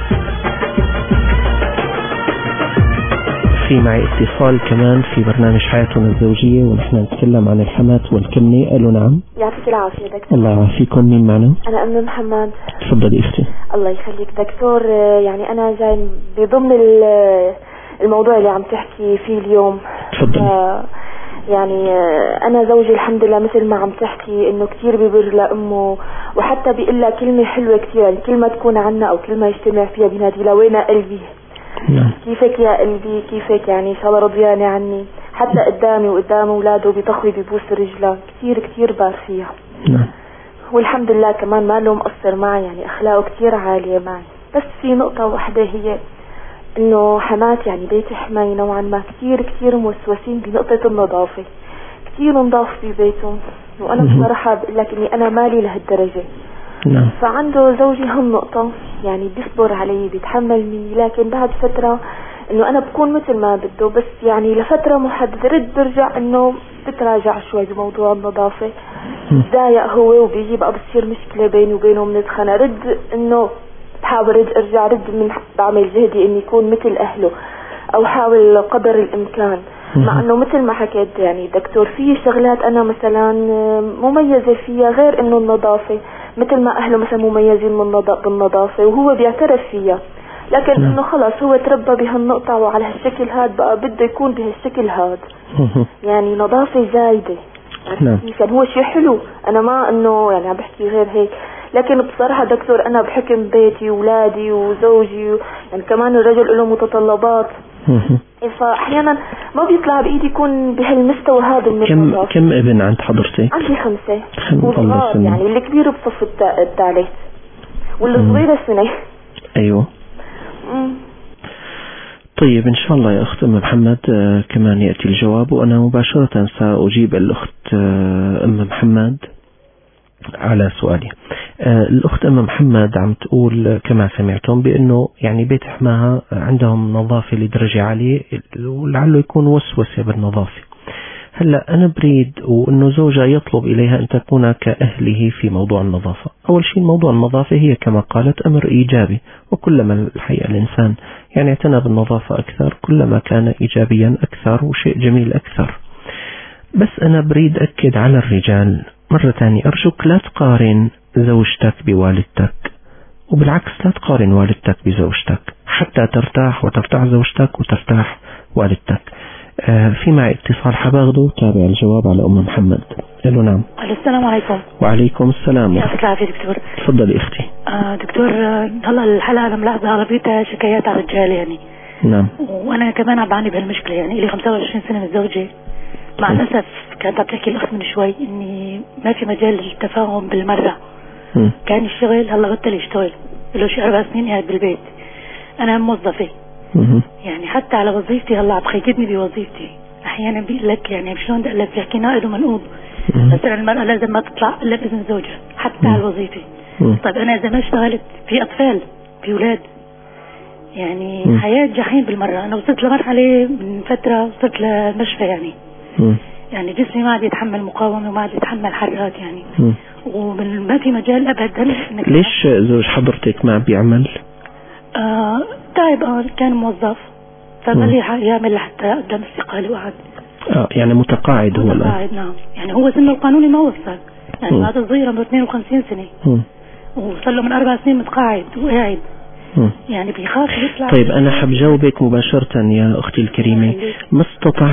في معي اتصال كمان في برنامج حياتنا الزوجية ونحن نتكلم عن الحمات والكنة. ألو نعم. يعطيك العافية دكتور. الله يعافيكم. مين معنا؟ أنا أم محمد. تفضلي أختي. الله يخليك دكتور. يعني أنا جاي بضمن الموضوع اللي عم تحكي فيه اليوم. تفضلي. يعني أنا زوجي الحمد لله مثل ما عم تحكي إنه كتير بيبر لأمه، وحتى بيقول لها كلمة حلوة كتير، يعني كلمة تكون عنا أو كلمة يجتمع فيها بينادي لها وين قلبي. نعم. كيفك يا قلبي، كيفك، يعني إن شاء الله رضيانة عني. حتى قدامي وقدام أولاده بتخوي بيبوس رجلها، كتير بار فيها. نعم. والحمد لله كمان ما له مقصر معي، يعني أخلاقه كتير عالية معي. بس في نقطة واحدة هي إنه حمات يعني بيت حماي نوعا ما كتير موسوسين بنقطة النظافة. كتير نضاف في بيتهم، وأنا بصراحة بقول لك إني أنا مالي لهالدرجة. نعم. فعنده زوجي هالنقطة، يعني بيصبر علي بيتحمل مني، لكن بعد فترة إنه أنا بكون مثل ما بده، بس يعني لفترة محددة رد برجع إنه بتراجع شوي بموضوع النظافة. بتضايق هو وبيجي بقى بتصير مشكلة بيني وبينه، بنتخانق. رد إنه بحاول ارجع من بعمل جهدي اني يكون مثل اهله، او حاول قدر الامكان. مع انه مثل ما حكيت يعني دكتور في شغلات انا مثلا مميزة فيها غير انه النظافة، مثل ما اهله مثلا مميزين بالنظافة وهو بيعترف فيها، لكن انه خلاص هو تربى بهالنقطة وعلى هالشكل هاد بقى بده يكون بهالشكل هاد. يعني نظافة زايدة. يعني هو شيء حلو، انا ما انه يعني عم بحكي غير هيك، لكن بصراحة دكتور أنا بحكم بيتي وولادي وزوجي يعني كمان الرجل له متطلبات، فأحيانا ما بيطلع بإيدي يكون بهالمستوى هذا من النظافة. كم ابن عند حضرتك؟ عندي 5 وصغار، يعني الكبير بصف الثالث والصغيرة سنة. أيوة. طيب إن شاء الله يا أخت أم محمد كمان يأتي الجواب، وأنا مباشرة سأجيب الأخت أم محمد على سؤالي. الأخت أم محمد عم تقول كما سمعتم بأنه يعني بيت حماها عندهم نظافة لدرجة عالية، ولعله يكون وسوسة بالنظافة. هلأ أنا بريد وأنه زوجها يطلب إليها أن تكون كأهله في موضوع النظافة. أول شيء موضوع النظافة هي كما قالت أمر إيجابي، وكلما الحقيقة الإنسان يعني اعتنى بالنظافة أكثر كلما كان إيجابيا أكثر وشيء جميل أكثر. بس أنا بريد أكد على الرجال مرة ثانية، أرجوك لا تقارن زوجتك بوالدتك، وبالعكس لا تقارن والدتك بزوجتك حتى ترتاح وترتاح زوجتك وترتاح والدتك. في معي اتصال حباخده، تابع الجواب على أم محمد. ألو نعم. السلام عليكم. وعليكم السلام. يعطيك العافية دكتور. تفضلي أختي. دكتور هلا الحلقة أنا ملاحظة أغلبيتها شكايات على الرجال يعني. نعم. وأنا كمان عم بعاني بهالمشكلة، يعني لي 25 سنة متزوجة. مع الأسف كانت عم تحكي الأخت من شوي إني ما في مجال للتفاهم بالمرة. كان الشغل هلا بطل يشتغل له شي 4 سنين قاعد بالبيت. أنا موظفة. يعني حتى على وظيفتي هلا عم بخيجدني بوظيفتي. أحيانا بيقول لك يعني شلون بدي أقول لك بيحكي نائض ومنقوض. بس المرأة لازم ما تطلع إلا بإذن زوجها حتى على الوظيفة. طيب أنا إذا ما اشتغلت في أطفال في أولاد، يعني حياة جحيم بالمرة. أنا وصلت لمرحلة من فترة وصلت للمشفى يعني. يعني جسمي ما عاد يتحمل مقاومة وما عاد يتحمل حركات يعني. وما في مجال أبدا. ليش زوج حضرتك ما بيعمل؟ تعب. كان موظف فما لي يعمل لحتى قدام استقالة وقعد. يعني متقاعد هو الآن. متقاعد نعم، يعني هو سنه القانوني ما وصل، يعني بعد الصغير عمره 52 سنة وصل له من 4 سنين متقاعد وقاعد، يعني بيخاف يطلع. طيب أنا حاب جاوبك مباشرة يا أختي الكريمة. ما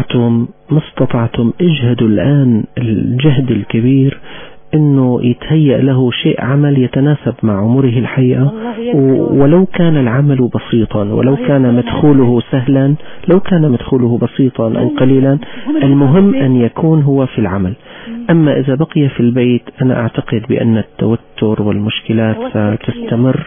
استطعتم اجهدوا الآن الجهد الكبير انه يتهيأ له شيء عمل يتناسب مع عمره الحقيقة، ولو كان العمل بسيطا، ولو كان مدخوله سهلا، لو كان مدخوله بسيطا او قليلا، المهم ان يكون هو في العمل. اما اذا بقي في البيت انا اعتقد بان التوتر والمشكلات ستستمر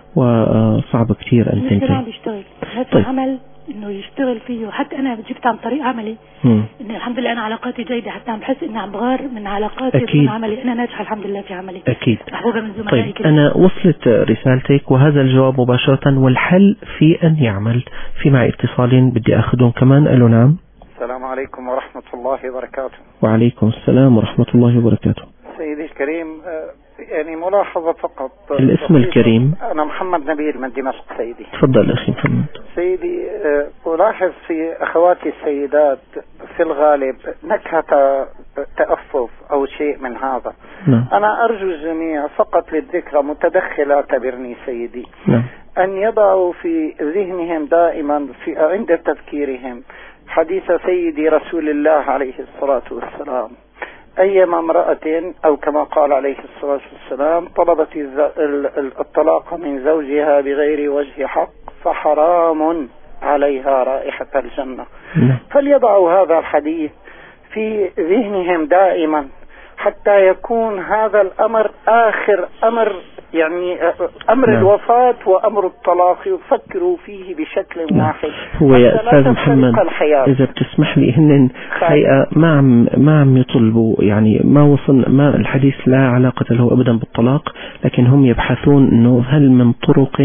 وصعب كثير ان تنتهي. طيب. عمل انه يشتغل فيه، وحتى انا جبت عن طريق عملي ان الحمد لله انا علاقاتي جيده، حتى عم بحس اني عم بغار من علاقاتي من عملي، انا ناجحه الحمد لله في عملي. اكيد محبوبه من زملائي. طيب انا وصلت رسالتك وهذا الجواب مباشره، والحل في ان يعمل. في معي اتصالين بدي اخذهم كمان. الو نعم. السلام عليكم ورحمه الله وبركاته. وعليكم السلام ورحمه الله وبركاته. سيدي الكريم، يعني ملاحظة فقط. الاسم الكريم؟ أنا محمد نبيل من دمشق سيدي. تفضل أخي محمد. سيدي، ألاحظ في أخواتي السيدات في الغالب نكهة تأفف أو شيء من هذا. نعم. أنا أرجو الجميع فقط للذكرى متدخل اعتبرني سيدي. نعم. أن يضعوا في ذهنهم دائما عند تذكيرهم حديث سيدي رسول الله عليه الصلاة والسلام: أيما امرأة أو كما قال عليه الصلاة والسلام طلبت الطلاق من زوجها بغير وجه حق فحرام عليها رائحة الجنة. فليضعوا هذا الحديث في ذهنهم دائما حتى يكون هذا الأمر آخر أمر، يعني أمر الوفاة وأمر الطلاق يفكروا فيه بشكل واحد. هو يا أستاذ محمد إذا بتسمح لي، هن حقيقة ما عم يطلبوا، يعني ما الحديث لا علاقة له أبدا بالطلاق، لكن هم يبحثون إنه هل من طرق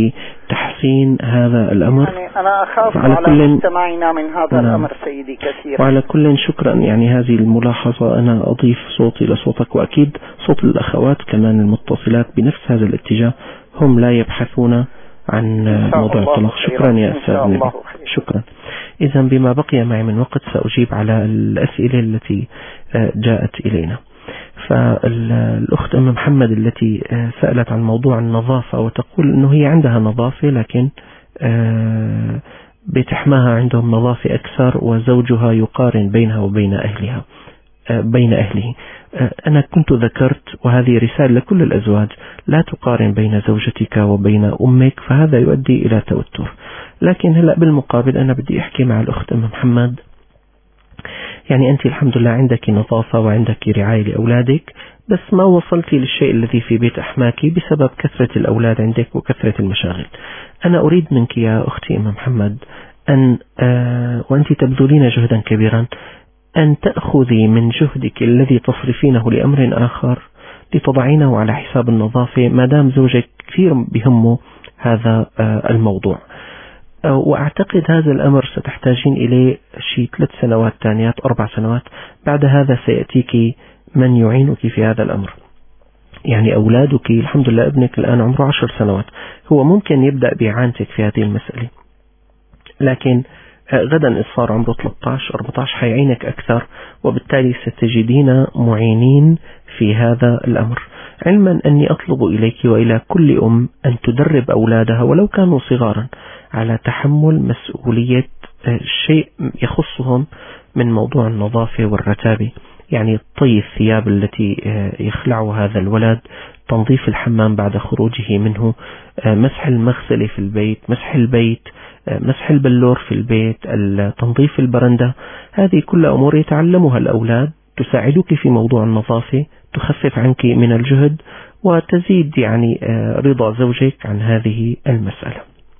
لتحسين هذا الأمر. يعني أنا أخاف على مجتمعنا من هذا الأمر سيدي كثيرا. وعلى كل شكرا، يعني هذه الملاحظة أنا أضيف صوتي لصوتك، وأكيد صوت الأخوات كمان المتصلات بنفس هذا الاتجاه، هم لا يبحثون عن موضوع الطلاق. شكرا يا أستاذ. شكرا. إذا بما بقي معي من وقت سأجيب على الأسئلة التي جاءت إلينا. فالأخت أم محمد التي سألت عن موضوع النظافة وتقول أنه هي عندها نظافة، لكن بتحماها عندهم نظافة أكثر، وزوجها يقارن بينها وبين أهله. أنا كنت ذكرت، وهذه رسالة لكل الأزواج: لا تقارن بين زوجتك وبين أمك، فهذا يؤدي إلى توتر. لكن هلأ بالمقابل أنا بدي أحكي مع الأخت أم محمد. يعني أنت الحمد لله عندك نظافة وعندك رعاية لأولادك، بس ما وصلتي للشيء الذي في بيت أحماك بسبب كثرة الأولاد عندك وكثرة المشاغل. أنا أريد منك يا أختي أم محمد أن وأنت تبذلين جهدا كبيرا أن تأخذي من جهدك الذي تصرفينه لأمر آخر لتضعينه على حساب النظافة، ما دام زوجك كثير بهمه هذا الموضوع. وأعتقد هذا الأمر ستحتاجين إليه شيء 3 سنوات ثانيات 4 سنوات، بعد هذا سيأتيك من يعينك في هذا الأمر. يعني أولادك الحمد لله ابنك الآن عمره 10 سنوات، هو ممكن يبدأ بإعانتك في هذه المسألة، لكن غدا إذا صار عمره 13-14 حيعينك أكثر، وبالتالي ستجدين معينين في هذا الأمر. علما أني أطلب إليك وإلى كل أم أن تدرب أولادها ولو كانوا صغارا على تحمل مسؤولية شيء يخصهم من موضوع النظافة والرتابة، يعني طي الثياب التي يخلعها هذا الولد، تنظيف الحمام بعد خروجه منه، مسح المغسلة في البيت، مسح البيت، مسح البلور في البيت، تنظيف البرندة. هذه كل أمور يتعلمها الأولاد تساعدك في موضوع النظافة، تخفف عنك من الجهد وتزيد يعني رضا زوجك عن هذه المسألة.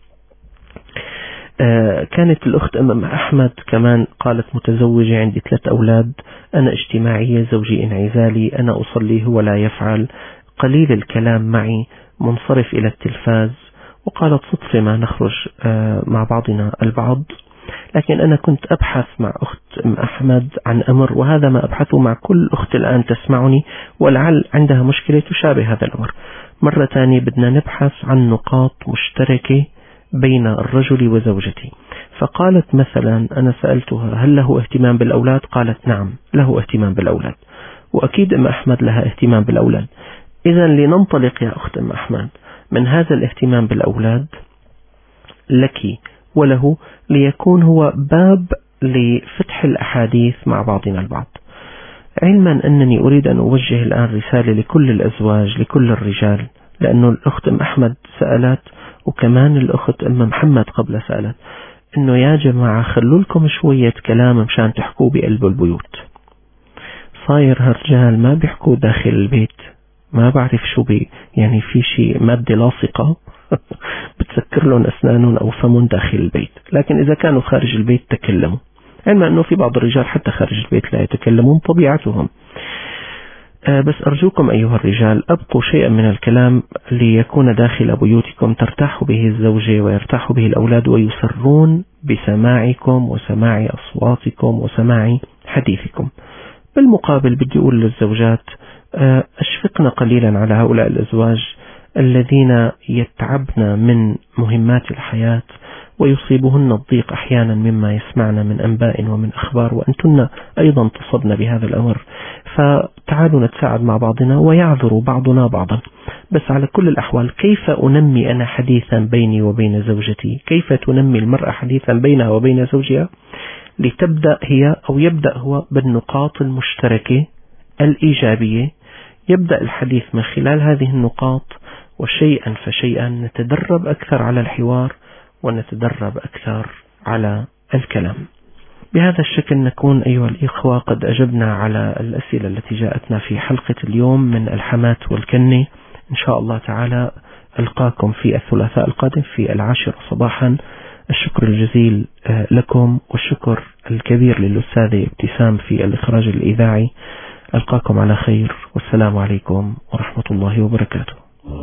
كانت الأخت أم أحمد كمان قالت: متزوجة عندي 3 أولاد، أنا اجتماعية، زوجي انعزالي، أنا أصلي هو لا يفعل، قليل الكلام معي، منصرف إلى التلفاز. وقالت: صدفة ما نخرج مع بعضنا البعض، لكن أنا كنت أبحث مع أخت أم أحمد عن أمر، وهذا ما أبحثه مع كل أخت الآن تسمعني ولعل عندها مشكلة تشابه هذا الأمر. مرة ثانية بدنا نبحث عن نقاط مشتركة بين الرجل وزوجته. فقالت مثلا، أنا سألتها هل له اهتمام بالأولاد؟ قالت نعم له اهتمام بالأولاد، وأكيد أم أحمد لها اهتمام بالأولاد. إذا لننطلق يا أخت أم أحمد من هذا الاهتمام بالأولاد لك وله، ليكون هو باب لفتح الأحاديث مع بعضنا البعض. علما أنني أريد أن أوجه الآن رسالة لكل الأزواج، لكل الرجال، لأنه الأخت أم أحمد سألت، وكمان الأخت أم محمد قبل سألت، إنه يا جماعة خلوا لكم شوية كلام مشان تحكوا بقلب البيوت. صاير هالرجال ما بيحكوا داخل البيت، ما بعرف شو يعني في شيء مادة لاصقة بتسكر لهم أسنانهم أو فمهم داخل البيت، لكن إذا كانوا خارج البيت تكلموا. علما أنه في بعض الرجال حتى خارج البيت لا يتكلمون، طبيعتهم. بس أرجوكم أيها الرجال أبقوا شيئا من الكلام ليكون داخل بيوتكم ترتاح به الزوجة ويرتاح به الأولاد ويسرون بسماعكم وسماع أصواتكم وسماع حديثكم. بالمقابل بدي أقول للزوجات أشفقنا قليلا على هؤلاء الأزواج الذين يتعبن من مهمات الحياة ويصيبهن الضيق أحيانا مما يسمعن من أنباء ومن أخبار، وأنتن أيضا تصبن بهذا الأمر. فتعالوا نتساعد مع بعضنا ويعذر بعضنا بعضا. بس على كل الأحوال، كيف أنمي أنا حديثا بيني وبين زوجتي؟ كيف تنمي المرأة حديثا بينها وبين زوجها؟ لتبدأ هي أو يبدأ هو بالنقاط المشتركة الإيجابية. يبدأ الحديث من خلال هذه النقاط، وشيئا فشيئا نتدرب أكثر على الحوار ونتدرب أكثر على الكلام. بهذا الشكل نكون أيها الإخوة قد أجبنا على الأسئلة التي جاءتنا في حلقة اليوم من الحمات والكنة. إن شاء الله تعالى ألقاكم في الثلاثاء القادم في 10 صباحا. الشكر الجزيل لكم، والشكر الكبير للأستاذة ابتسام في الإخراج الإذاعي. ألقاكم على خير، والسلام عليكم ورحمة الله وبركاته.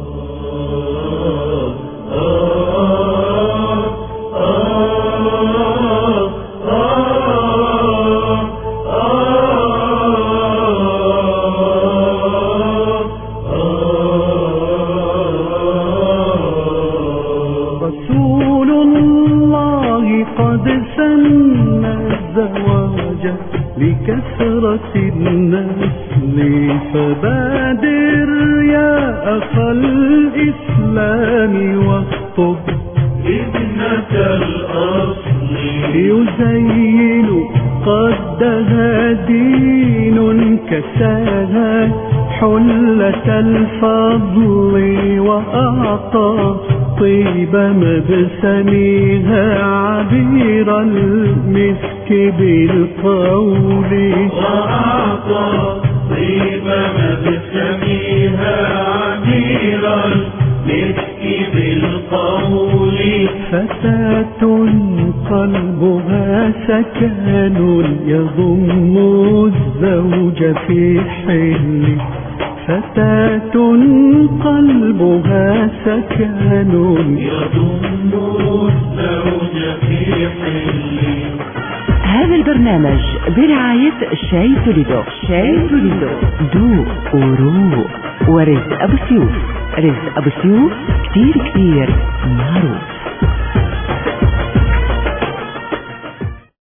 رسول الله قد سن الزواج لكثرة النسل، فبادر يا أخا الإسلام واخطب ابنة الأصل، يزين قدها دين كساها حلة الفضل، وأعطى طيب مبسمها عبير المسك بالقول، وأعطى طيب مبسمها عبير المسك بالقول. فتاة قلبها سكن يضم الزوج في حل، فتاة قلبها سكن يضم الزوج في حل. هذا البرنامج برعاية شاي توليدو. شاي توليدو ذوق وروق. ورزق أبو سيوف. رزق أبو سيوف كتير معروف.